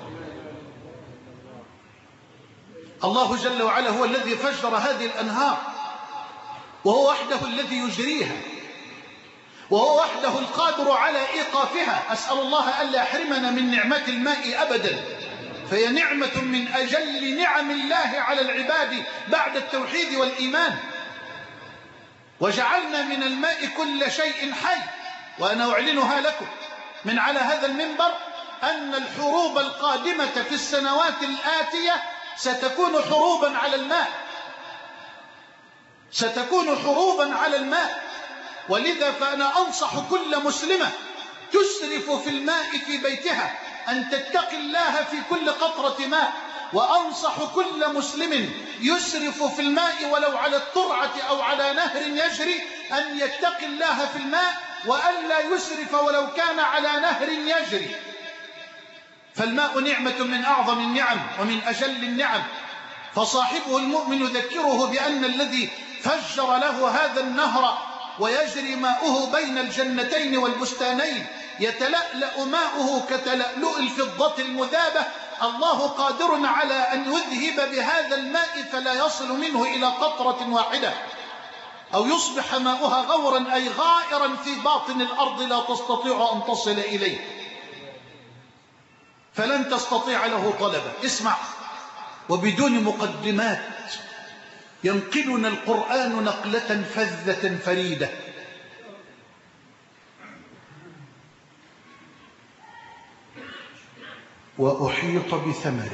[SPEAKER 1] الله جل وعلا هو الذي فجر هذه الأنهار، وهو وحده الذي يجريها، وهو وحده القادر على إيقافها. أسأل الله ألا يحرمنا من نعمة الماء أبدا، فهي نعمة من أجل نعم الله على العباد بعد التوحيد والإيمان. وجعلنا من الماء كل شيء حي. وأنا أعلنها لكم من على هذا المنبر أن الحروب القادمة في السنوات الآتية ستكون حروبا على الماء، ستكون حروبا على الماء. ولذا فأنا أنصح كل مسلمة تسرف في الماء في بيتها أن تتقي الله في كل قطرة ماء، وأنصح كل مسلم يسرف في الماء ولو على الترعة أو على نهر يجري أن يتقي الله في الماء، وأن لا يسرف ولو كان على نهر يجري. فالماء نعمة من أعظم النعم ومن أجل النعم، فصاحبه المؤمن يذكره بأن الذي فجر له هذا النهر ويجري ماؤه بين الجنتين والبستانين يتلألأ ماؤه كتلألؤ الفضة المذابة، الله قادر على أن يذهب بهذا الماء فلا يصل منه إلى قطرة واحدة، أو يصبح ماؤها غورا أي غائرا في باطن الأرض لا تستطيع أن تصل إليه، فلن تستطيع له طلبا. اسمع، وبدون مقدمات ينقلنا القرآن نقلة فذة فريدة. وأحيط بثمره.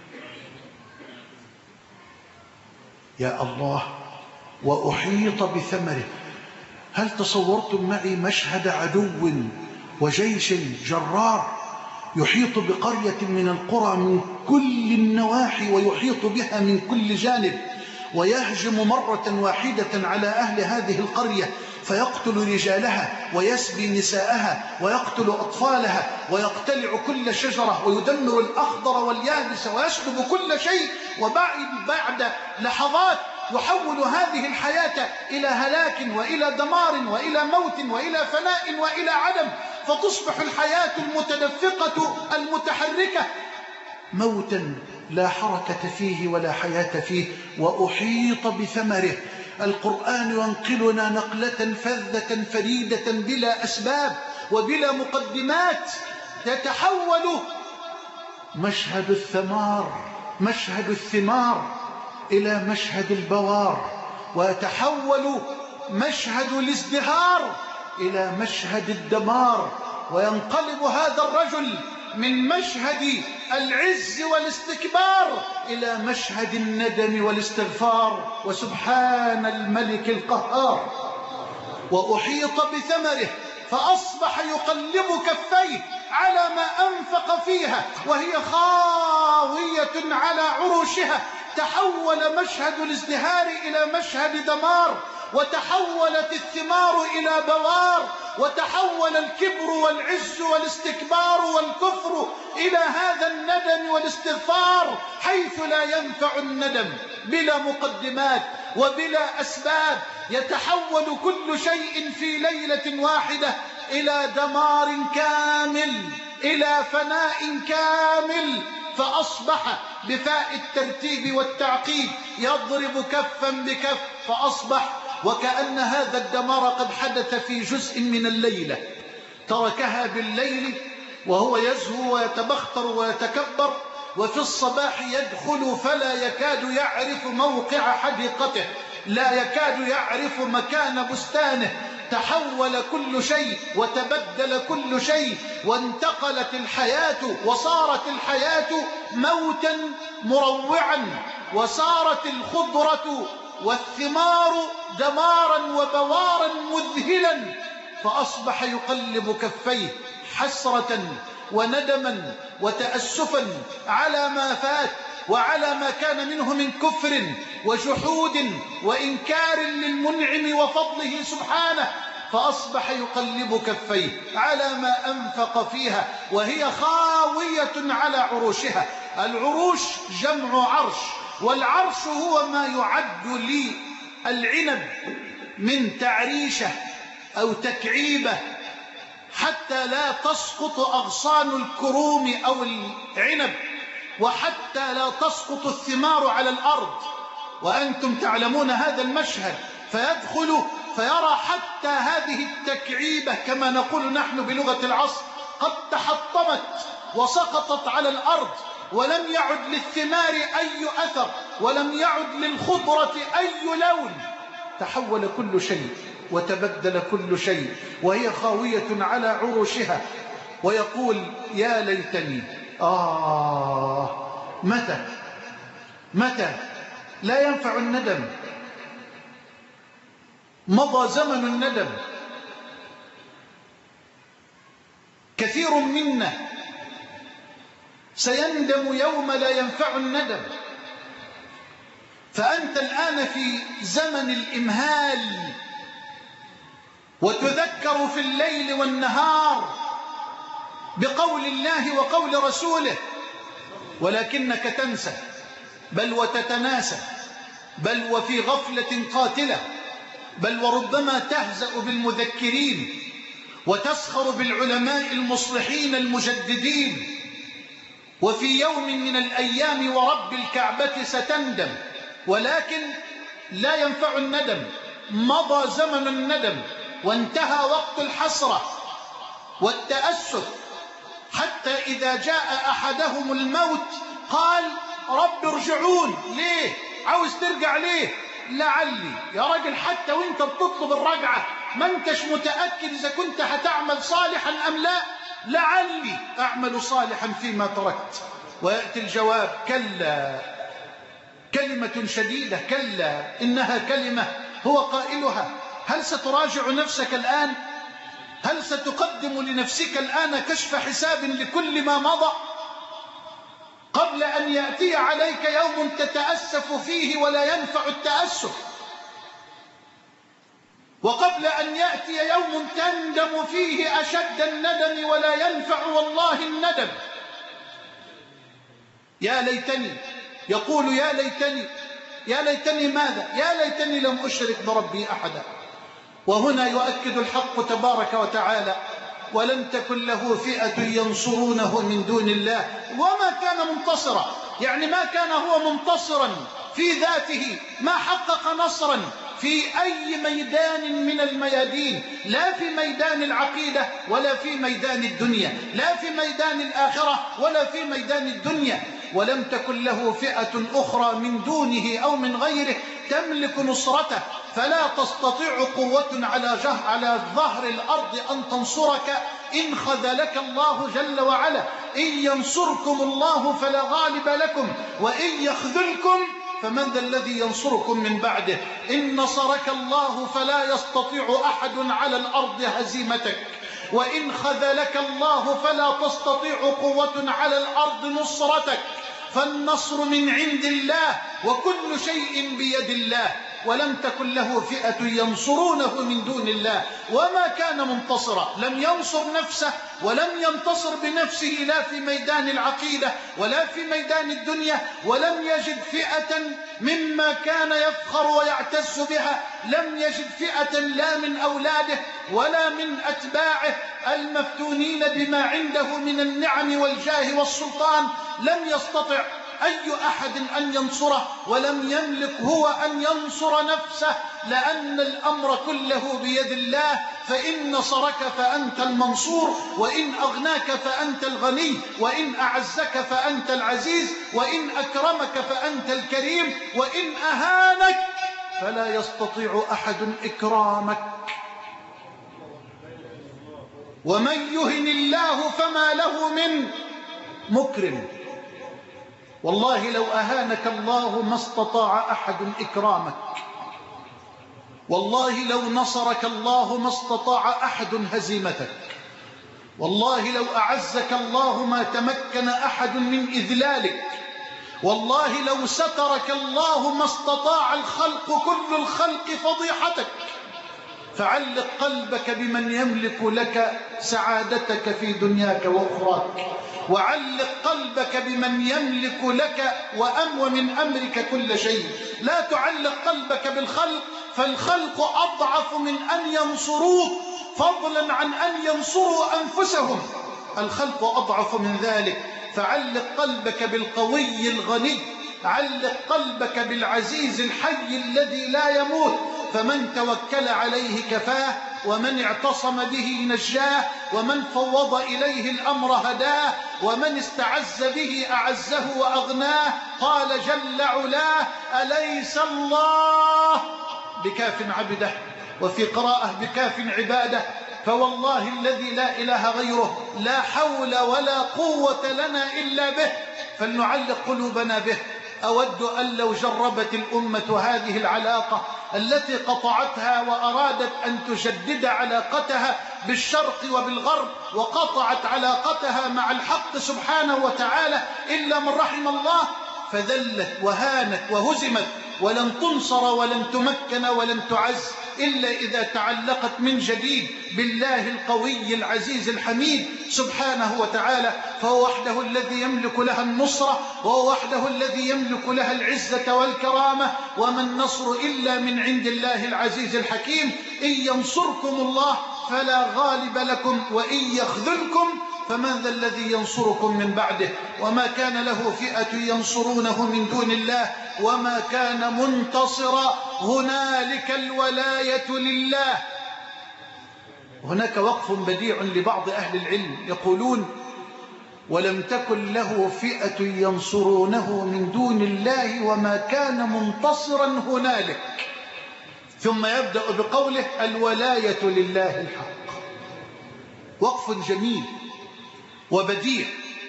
[SPEAKER 1] يا الله، وأحيط بثمره. هل تصورتم معي مشهد عدو وجيش جرار يحيط بقرية من القرى من كل النواحي ويحيط بها من كل جانب، ويهجم مرة واحدة على أهل هذه القرية فيقتل رجالها ويسبي نساءها ويقتل أطفالها ويقتلع كل شجرة ويدمر الأخضر واليابس ويسلب كل شيء، وبعد لحظات يحول هذه الحياة إلى هلاك وإلى دمار وإلى موت وإلى فناء وإلى عدم، فتصبح الحياة المتدفقة المتحركة موتا لا حركة فيه ولا حياة فيه، وأحيط بثمره. القرآن ينقلنا نقلة فذة فريدة بلا أسباب وبلا مقدمات. يتحول مشهد الثمار إلى مشهد البوار، ويتحول مشهد الازدهار إلى مشهد الدمار، وينقلب هذا الرجل من مشهد العز والاستكبار إلى مشهد الندم والاستغفار. وسبحان الملك القهار. وأحيط بثمره فأصبح يقلب كفيه على ما أنفق فيها وهي خاوية على عروشها. تحول مشهد الازدهار إلى مشهد دمار، وتحولت الثمار إلى بوار، وتحول الكبر والعز والاستكبار والكفر إلى هذا الندم والاستغفار، حيث لا ينفع الندم بلا مقدمات وبلا أسباب. يتحول كل شيء في ليلة واحدة إلى دمار كامل، إلى فناء كامل. فأصبح بفاء الترتيب والتعقيب يضرب كفا بكف، فأصبح وكأن هذا الدمار قد حدث في جزء من الليلة، تركها بالليل وهو يزهو ويتبختر ويتكبر، وفي الصباح يدخل فلا يكاد يعرف موقع حديقته، لا يكاد يعرف مكان بستانه. تحول كل شيء وتبدل كل شيء، وانتقلت الحياة وصارت الحياة موتا مروعا، وصارت الخضرة والثمار دمارا وبوارا مذهلا. فأصبح يقلب كفيه حسرة وندما وتأسفا على ما فات وعلى ما كان منه من كفر وجحود وإنكار للمنعم وفضله سبحانه. فأصبح يقلب كفيه على ما أنفق فيها وهي خاوية على عروشها. العروش جمع عرش، والعرش هو ما يعد للعنب من تعريشة أو تكعيبة حتى لا تسقط أغصان الكروم أو العنب، وحتى لا تسقط الثمار على الأرض. وأنتم تعلمون هذا المشهد، فيدخل فيرى حتى هذه التكعيبة كما نقول نحن بلغة العصر قد تحطمت وسقطت على الأرض، ولم يعد للثمار أي أثر، ولم يعد للخضرة أي لون. تحول كل شيء وتبدل كل شيء، وهي خاوية على عروشها. ويقول يا ليتني متى لا ينفع الندم. مضى زمن الندم. كثير منا سيندم يوم لا ينفع الندم. فأنت الآن في زمن الإمهال، وتذكر في الليل والنهار بقول الله وقول رسوله، ولكنك تنسى بل وتتناسى، بل وفي غفلة قاتلة، بل وربما تهزأ بالمذكرين وتسخر بالعلماء المصلحين المجددين. وفي يوم من الأيام ورب الكعبة ستندم، ولكن لا ينفع الندم. مضى زمن الندم وانتهى وقت الحسرة والتأسف، حتى إذا جاء أحدهم الموت قال رب ارجعون. ليه؟ عاوز ترجع ليه؟ لعلي. يا راجل حتى وانت بتطلب الرجعة ما انتش متأكد إذا كنت هتعمل صالحا أم لا. لعلي أعمل صالحا فيما تركت. ويأتي الجواب كلا، كلمة شديدة، كلا إنها كلمة هو قائلها. هل ستراجع نفسك الآن؟ هل ستقدم لنفسك الآن كشف حساب لكل ما مضى قبل أن يأتي عليك يوم تتأسف فيه ولا ينفع التأسف، وقبل أن يأتي يوم تندم فيه أشد الندم ولا ينفع والله الندم؟ يا ليتني، يقول يا ليتني، يا ليتني ماذا؟ يا ليتني لم أشرك بربي أحدا. وهنا يؤكد الحق تبارك وتعالى ولم تكن له فئة ينصرونه من دون الله وما كان منتصرا. يعني ما كان هو منتصرا في ذاته، ما حقق نصرا في أي ميدان من الميادين، لا في ميدان العقيدة ولا في ميدان الدنيا، لا في ميدان الآخرة ولا في ميدان الدنيا. ولم تكن له فئة أخرى من دونه أو من غيره تملك نصرته، فلا تستطيع قوة على ظهر الأرض أن تنصرك إن خذلك الله جل وعلا. إن ينصركم الله فلا غالب لكم، وإن يخذلكم فمن ذا الذي ينصركم من بعده. إن نصرك الله فلا يستطيع أحد على الأرض هزيمتك، وإن خذلك الله فلا تستطيع قوة على الأرض نصرتك. فالنصر من عند الله وكل شيء بيد الله. ولم تكن له فئة ينصرونه من دون الله وما كان منتصرا، لم ينصر نفسه ولم ينتصر بنفسه لا في ميدان العقيدة ولا في ميدان الدنيا، ولم يجد فئة مما كان يفخر ويعتز بها، لم يجد فئة لا من أولاده ولا من أتباعه المفتونين بما عنده من النعم والجاه والسلطان. لم يستطع أي أحد أن ينصره، ولم يملك هو أن ينصر نفسه، لأن الأمر كله بيد الله. فإن نصرك فأنت المنصور، وإن أغناك فأنت الغني، وإن أعزك فأنت العزيز، وإن أكرمك فأنت الكريم، وإن أهانك فلا يستطيع أحد إكرامك. ومن يهن الله فما له من مكرم. والله لو أهانك الله ما استطاع أحد إكرامك، والله لو نصرك الله ما استطاع أحد هزيمتك، والله لو أعزك الله ما تمكن أحد من إذلالك، والله لو سترك الله ما استطاع الخلق كل الخلق فضيحتك. فعلق قلبك بمن يملك لك سعادتك في دنياك وأخراك، وعلق قلبك بمن يملك لك ومن أمرك كل شيء. لا تعلق قلبك بالخلق، فالخلق أضعف من أن ينصروك، فضلا عن أن ينصروا أنفسهم. الخلق أضعف من ذلك. فعلق قلبك بالقوي الغني، علق قلبك بالعزيز الحي الذي لا يموت. فمن توكل عليه كفاه، ومن اعتصم به نجاه، ومن فوض إليه الأمر هداه، ومن استعز به أعزه وأغناه. قال جل علاه: أليس الله بكاف عبده، وفي قراءة بكاف عباده. فوالله الذي لا إله غيره لا حول ولا قوة لنا إلا به، فلنعلق قلوبنا به. أود أن لو جربت الأمة هذه العلاقة التي قطعتها وأرادت أن تجدد علاقتها بالشرق وبالغرب، وقطعت علاقتها مع الحق سبحانه وتعالى إلا من رحم الله، فذلت وهانت وهزمت، ولن تنصر ولن تمكن ولن تعز إلا إذا تعلقت من جديد بالله القوي العزيز الحميد سبحانه وتعالى. فهو وحده الذي يملك لها النصرة، وهو وحده الذي يملك لها العزة والكرامة. وما النصر إلا من عند الله العزيز الحكيم. إن ينصركم الله فلا غالب لكم، وإن يخذلكم فمن ذا الذي ينصركم من بعده. وما كان له فئة ينصرونه من دون الله وما كان منتصرا. هنالك الولاية لله. هناك وقف بديع لبعض أهل العلم يقولون: ولم تكن له فئة ينصرونه من دون الله وما كان منتصرا هنالك. ثم يبدأ بقوله: الولاية لله الحق. وقف جميل وبديع.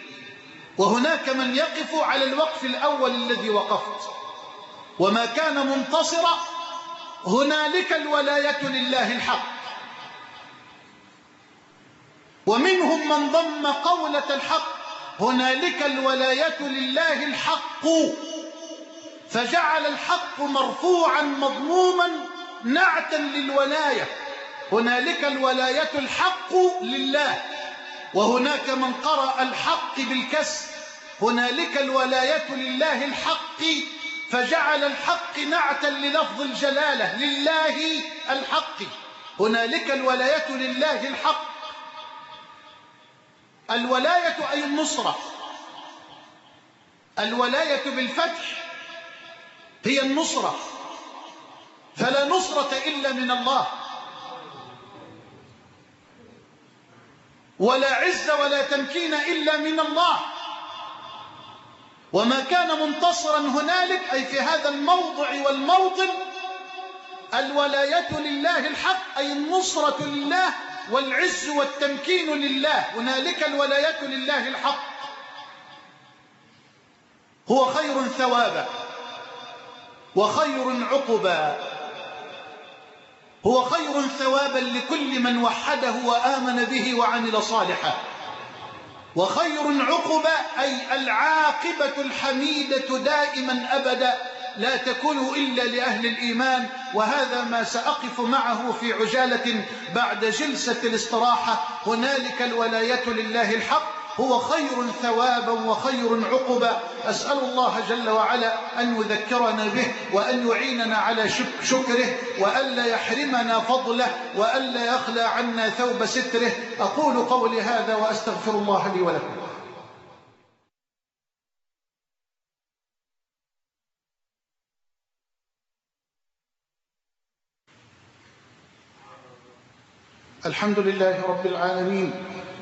[SPEAKER 1] وهناك من يقف على الوقف الأول الذي وقفت: وما كان منتصرا هنالك الولاية لله الحق. ومنهم من ضم قولة الحق: هنالك الولاية لله الحق، فجعل الحق مرفوعا مضموما نعتا للولاية. هنالك الولاية الحق لله. وهناك من قرأ الحق بالكسر: هنالك الولاية لله الحق، فجعل الحق نعتا للفظ الجلالة لله الحق. هنالك الولاية لله الحق. الولاية أي النصرة، الولاية بالفتح هي النصرة، فلا نصرة إلا من الله، ولا عز ولا تمكين إلا من الله. وما كان منتصرا هنالك أي في هذا الموضع والموطن الولاية لله الحق، أي النصرة لله والعز والتمكين لله، هنالك الولاية لله الحق. هو خير ثوابا وخير عقبا، هو خير ثوابا لكل من وحده وآمن به وعمل صالحا، وخير عقبا أي العاقبة الحميدة دائما أبدا لا تكون إلا لأهل الإيمان. وهذا ما سأقف معه في عجالة بعد جلسة الاستراحة. هنالك الولاية لله الحق، هو خير ثوابا وخير عقبا. أسأل الله جل وعلا أن يذكرنا به وأن يعيننا على شكره، وألا يحرمنا فضله، وألا يخلى عنا ثوب ستره. أقول قولي هذا وأستغفر الله لي ولكم. الحمد لله رب العالمين،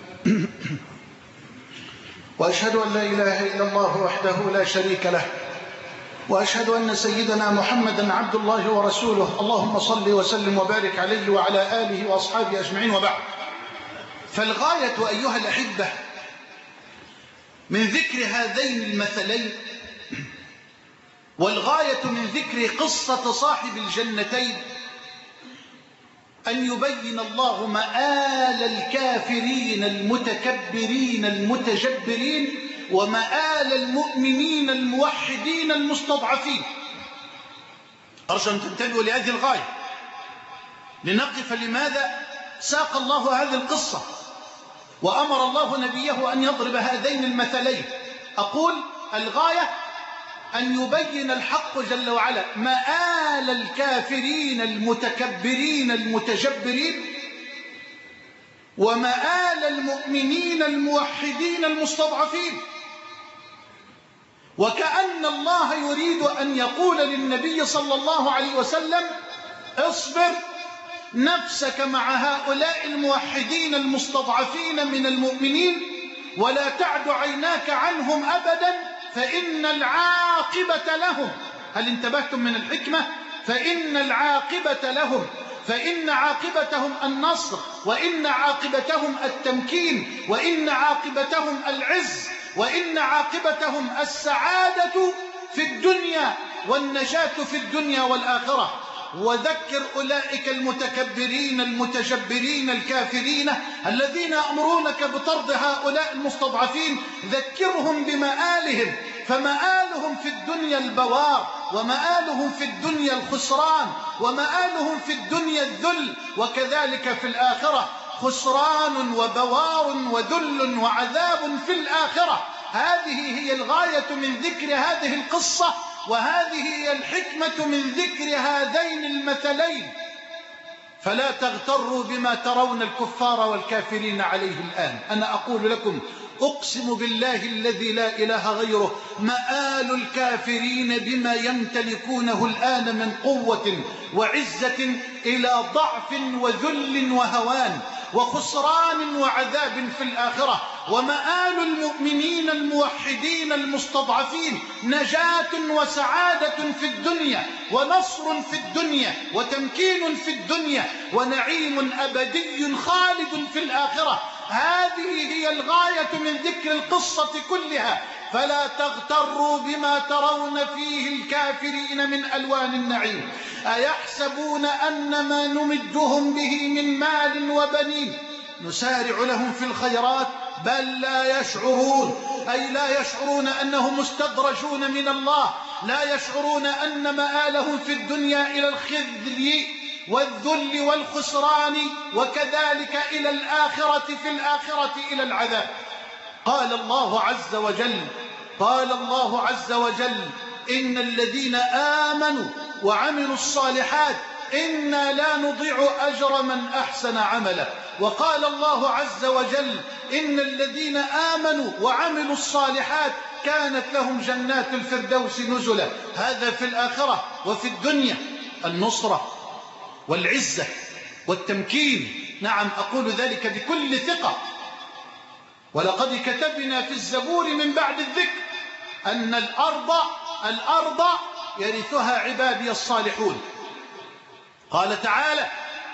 [SPEAKER 1] وأشهد أن لا إله إلا الله وحده لا شريك له، وأشهد أن سيدنا محمدا عبد الله ورسوله. اللهم صل وسلم وبارك عليه وعلى آله وأصحابه أجمعين، وبعد. فالغاية أيها الأحبة من ذكر هذين المثلين، والغاية من ذكر قصة صاحب الجنتين، أن يبين الله مآل الكافرين المتكبرين المتجبرين ومآل المؤمنين الموحدين المستضعفين. أرجو أن تنتبهوا لهذه الغاية لنقف. لماذا ساق الله هذه القصة وأمر الله نبيه أن يضرب هذين المثلين؟ أقول الغاية أن يبين الحق جل وعلا مآل الكافرين المتكبرين المتجبرين ومآل المؤمنين الموحدين المستضعفين. وكأن الله يريد أن يقول للنبي صلى الله عليه وسلم: اصبر نفسك مع هؤلاء الموحدين المستضعفين من المؤمنين، ولا تعد عيناك عنهم أبدا، فإن العاقبة لهم. هل انتبهتم من الحكمة؟ فإن العاقبة لهم، فإن عاقبتهم النصر، وإن عاقبتهم التمكين، وإن عاقبتهم العز، وإن عاقبتهم السعادة في الدنيا والنجاة في الدنيا والآخرة. وذكر أولئك المتكبرين المتجبرين الكافرين الذين يأمرونك بطرد هؤلاء المستضعفين، ذكرهم بمآلهم، فمآلهم في الدنيا البوار، ومآلهم في الدنيا الخسران، ومآلهم في الدنيا الذل، وكذلك في الآخرة خسران وبوار وذل وعذاب في الآخرة. هذه هي الغاية من ذكر هذه القصة، وهذه هي الحكمة من ذكر هذين المثلين. فلا تغتروا بما ترون الكفار والكافرين عليه الآن. أنا أقول لكم أقسم بالله الذي لا إله غيره، مآل الكافرين بما يمتلكونه الآن من قوة وعزة إلى ضعف وذل وهوان وخسران وعذاب في الآخرة. ومآل المؤمنين الموحدين المستضعفين نجاة وسعادة في الدنيا، ونصر في الدنيا، وتمكين في الدنيا، ونعيم أبدي خالد في الآخرة. هذه هي الغاية من ذكر القصة كلها. فلا تغتروا بما ترون فيه الكافرين من ألوان النعيم. أيحسبون أن ما نمدهم به من مال وبنين نسارع لهم في الخيرات بل لا يشعرون. أي لا يشعرون أنهم مستدرجون من الله، لا يشعرون أن مآلهم في الدنيا إلى الخزي والذل والخسران، وكذلك إلى الآخرة، في الآخرة إلى العذاب. قال الله عز وجل: إن الذين آمنوا وعملوا الصالحات إنا لا نضيع أجر من أحسن عملا. وقال الله عز وجل إن الذين آمنوا وعملوا الصالحات كانت لهم جنات الفردوس نزلا. هذا في الآخرة. وفي الدنيا النصرة والعزة والتمكين. نعم أقول ذلك بكل ثقة. ولقد كتبنا في الزبور من بعد الذكر أن الأرض يرثها عبادي الصالحون. قال تعالى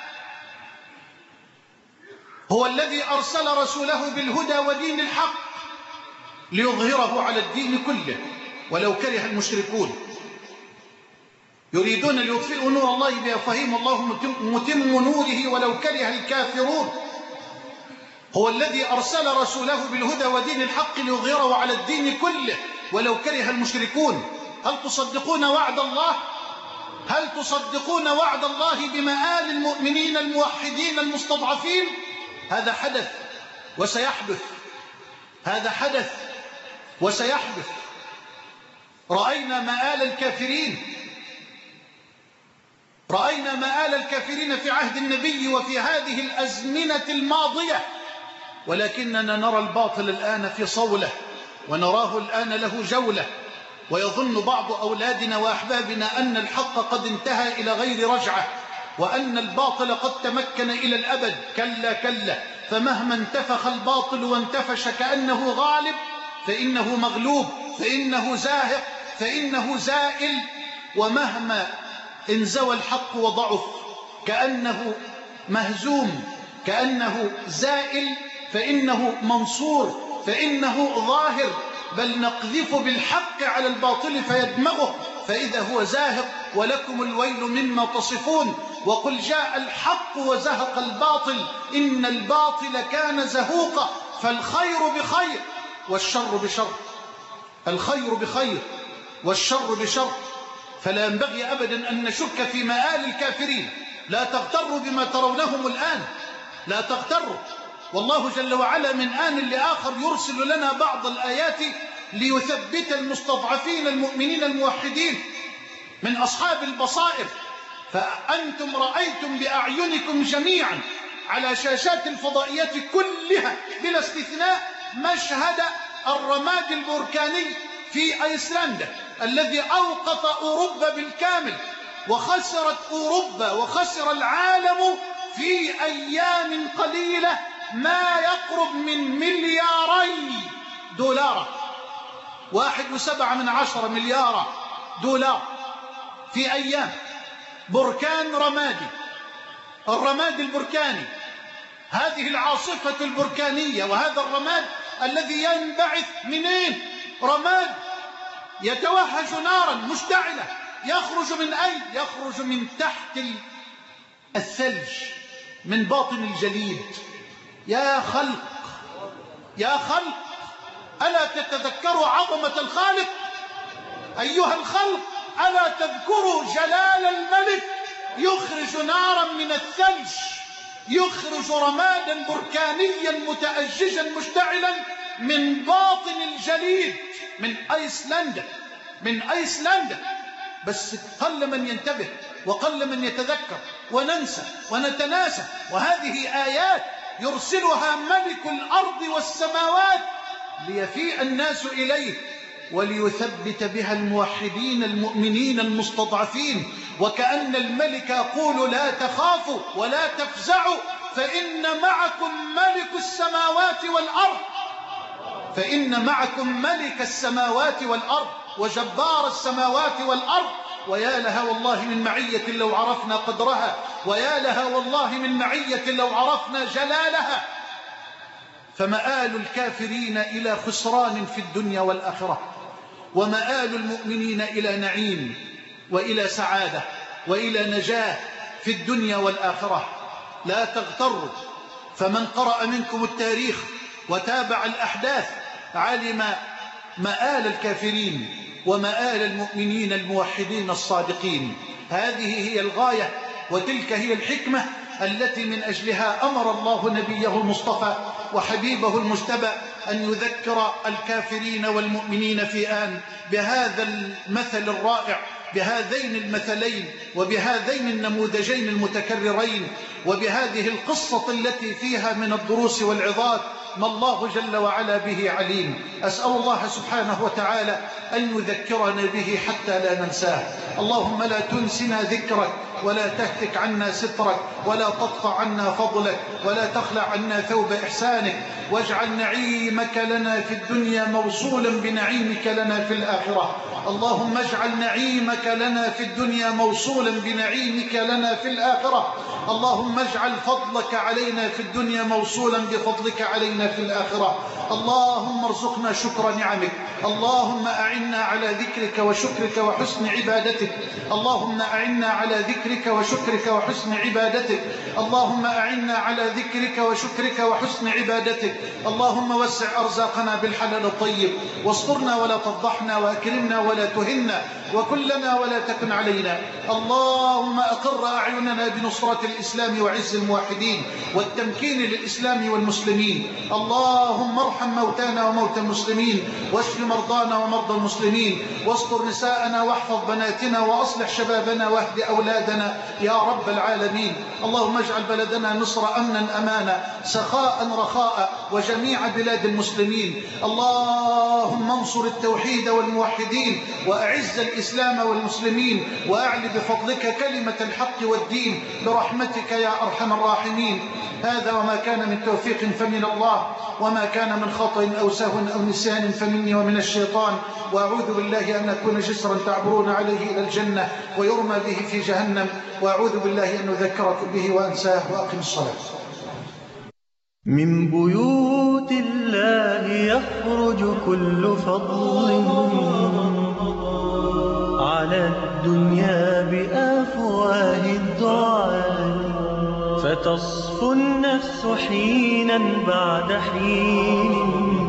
[SPEAKER 1] هو الذي أرسل رسوله بالهدى ودين الحق ليظهره على الدين كله ولو كره المشركون يريدون ليطفئوا نور الله بأفواههم والله متم نوره ولو كره الكافرون. هو الذي أرسل رسوله بالهدى ودين الحق ليظهره على الدين كله ولو كره المشركون. هل تصدقون وعد الله؟ هل تصدقون وعد الله بمآل المؤمنين الموحدين المستضعفين؟ هذا حدث وسيحدث. هذا حدث وسيحدث. رأينا مآل الكافرين. رأينا مآل الكافرين في عهد النبي وفي هذه الأزمنة الماضية، ولكننا نرى الباطل الآن في صولة ونراه الآن له جولة. ويظن بعض أولادنا وأحبابنا أن الحق قد انتهى إلى غير رجعة وأن الباطل قد تمكن إلى الأبد. كلا كلا، فمهما انتفخ الباطل وانتفش كأنه غالب فإنه مغلوب، فإنه زاهق، فإنه زائل. ومهما انزوى الحق وضعف كأنه مهزوم، كأنه زائل، فإنه منصور، فإنه ظاهر. بل نقذف بالحق على الباطل فيدمغه فإذا هو زاهق. ولكم الويل مما تصفون. وقل جاء الحق وزهق الباطل إن الباطل كان زهوقا. فالخير بخير والشر بشر. الخير بخير والشر بشر. فلا ينبغي أبدا أن نشك في مآل الكافرين. لا تغتروا بما ترونهم الآن، لا تغتروا. والله جل وعلا من آن لآخر يرسل لنا بعض الآيات ليثبت المستضعفين المؤمنين الموحدين من أصحاب البصائر. فأنتم رأيتم بأعينكم جميعا على شاشات الفضائيات كلها بلا استثناء مشهد الرماد البركاني في أيسلندا الذي أوقف أوروبا بالكامل، وخسرت أوروبا وخسر العالم في أيام قليلة ما يقرب من $2 1.7 مليار دولار في أيام. بركان رمادي، الرماد البركاني، هذه العاصفة البركانية وهذا الرماد الذي ينبعث منين؟ رماد يتوهج نارا مشتعلة. يخرج من أين؟ يخرج من تحت الثلج، من باطن الجليد. يا خلق، يا خلق، ألا تتذكروا عظمة الخالق؟ أيها الخلق، ألا تذكروا جلال الملك؟ يخرج نارا من الثلج، يخرج رمادا بركانيا متأججا مشتعلا من باطن الجليد، من أيسلندا، من أيسلندا. بس قل من ينتبه وقل من يتذكر، وننسى ونتناسى. وهذه آيات يرسلها ملك الأرض والسماوات ليفيء الناس إليه وليثبت بها الموحدين المؤمنين المستضعفين. وكأن الملك يقول لا تخافوا ولا تفزعوا فإن معكم ملك السماوات والأرض، فإن معكم ملك السماوات والأرض وجبار السماوات والأرض. ويا لها والله من معية لو عرفنا قدرها، ويا لها والله من معية لو عرفنا جلالها. فمآل الكافرين إلى خسران في الدنيا والآخرة، ومآل المؤمنين إلى نعيم وإلى سعادة وإلى نجاة في الدنيا والآخرة. لا تغتروا. فمن قرأ منكم التاريخ وتابع الأحداث علم مآل الكافرين ومآل المؤمنين الموحدين الصادقين. هذه هي الغاية وتلك هي الحكمة التي من أجلها أمر الله نبيه المصطفى وحبيبه المجتبى أن يذكر الكافرين والمؤمنين في آن بهذا المثل الرائع بهذين المثلين وبهذين النموذجين المتكررين وبهذه القصة التي فيها من الدروس والعظات ما الله جل وعلا به عليم. أسأل الله سبحانه وتعالى أن يذكرنا به حتى لا ننساه. اللهم لا تنسنا ذكرك ولا تهتك عنا سترك ولا تطفع عنا فضلك ولا تخلع عنا ثوب إحسانك، واجعل نعيمك لنا في الدنيا موصولا بنعيمك لنا في الآخرة. اللهم اجعل نعيمك لنا في الدنيا موصولا بنعيمك لنا في الآخرة. اللهم اجعل فضلك علينا في الدنيا موصولا بفضلك علينا في الآخرة. اللهم ارزقنا شكر نعمك. اللهم أعنا على ذكرك وشكرك وحسن عبادتك. اللهم أعنا على ذكرك وشكرك وحسن عبادتك. اللهم أعنا على ذكرك وشكرك وحسن عبادتك. اللهم وسع أرزاقنا بالحلال الطيب، واسترنا ولا تفضحنا، وأكرمنا ولا تهنا، وكلنا ولا تكن علينا. اللهم أقر أعيننا بنصرة الإسلام وعز الموحدين والتمكين للإسلام والمسلمين. اللهم ارحم موتانا وموتى المسلمين، واشف مرضانا ومرضى المسلمين، واستر نساءنا واحفظ بناتنا، وأصلح شبابنا واهد أولادنا يا رب العالمين. اللهم اجعل بلدنا مصر أمنا أمانا سخاء رخاء وجميع بلاد المسلمين. اللهم انصر التوحيد والموحدين وأعز الإسلام والمسلمين، وأعل بفضلك كلمة الحق والدين برحمتك يا أرحم الراحمين. هذا وما كان من توفيق فمن الله، وما كان من خطأ أو سهو أو نسيان فمني ومن الشيطان، وأعوذ بالله أن أكون جسرا تعبرون عليه إلى الجنة ويرمى به في جهنم، وأعوذ بالله أن أذكركم به وأنساه. وأقم الصلاة.
[SPEAKER 2] من بيوت الله يخرج كل فضل على الدنيا بأفواه الدعاء، فتصفو النفس حينا بعد حين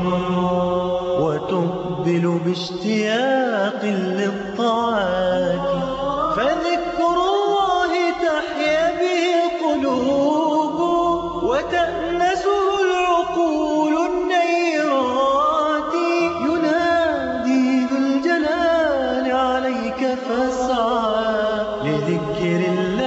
[SPEAKER 2] وتقبل باشتياق للطاعات، فذكر الله تحيا به القلوب وتأنسه العقول النيرات. ينادي ذو الجلال عليك فاسعى لذكر الله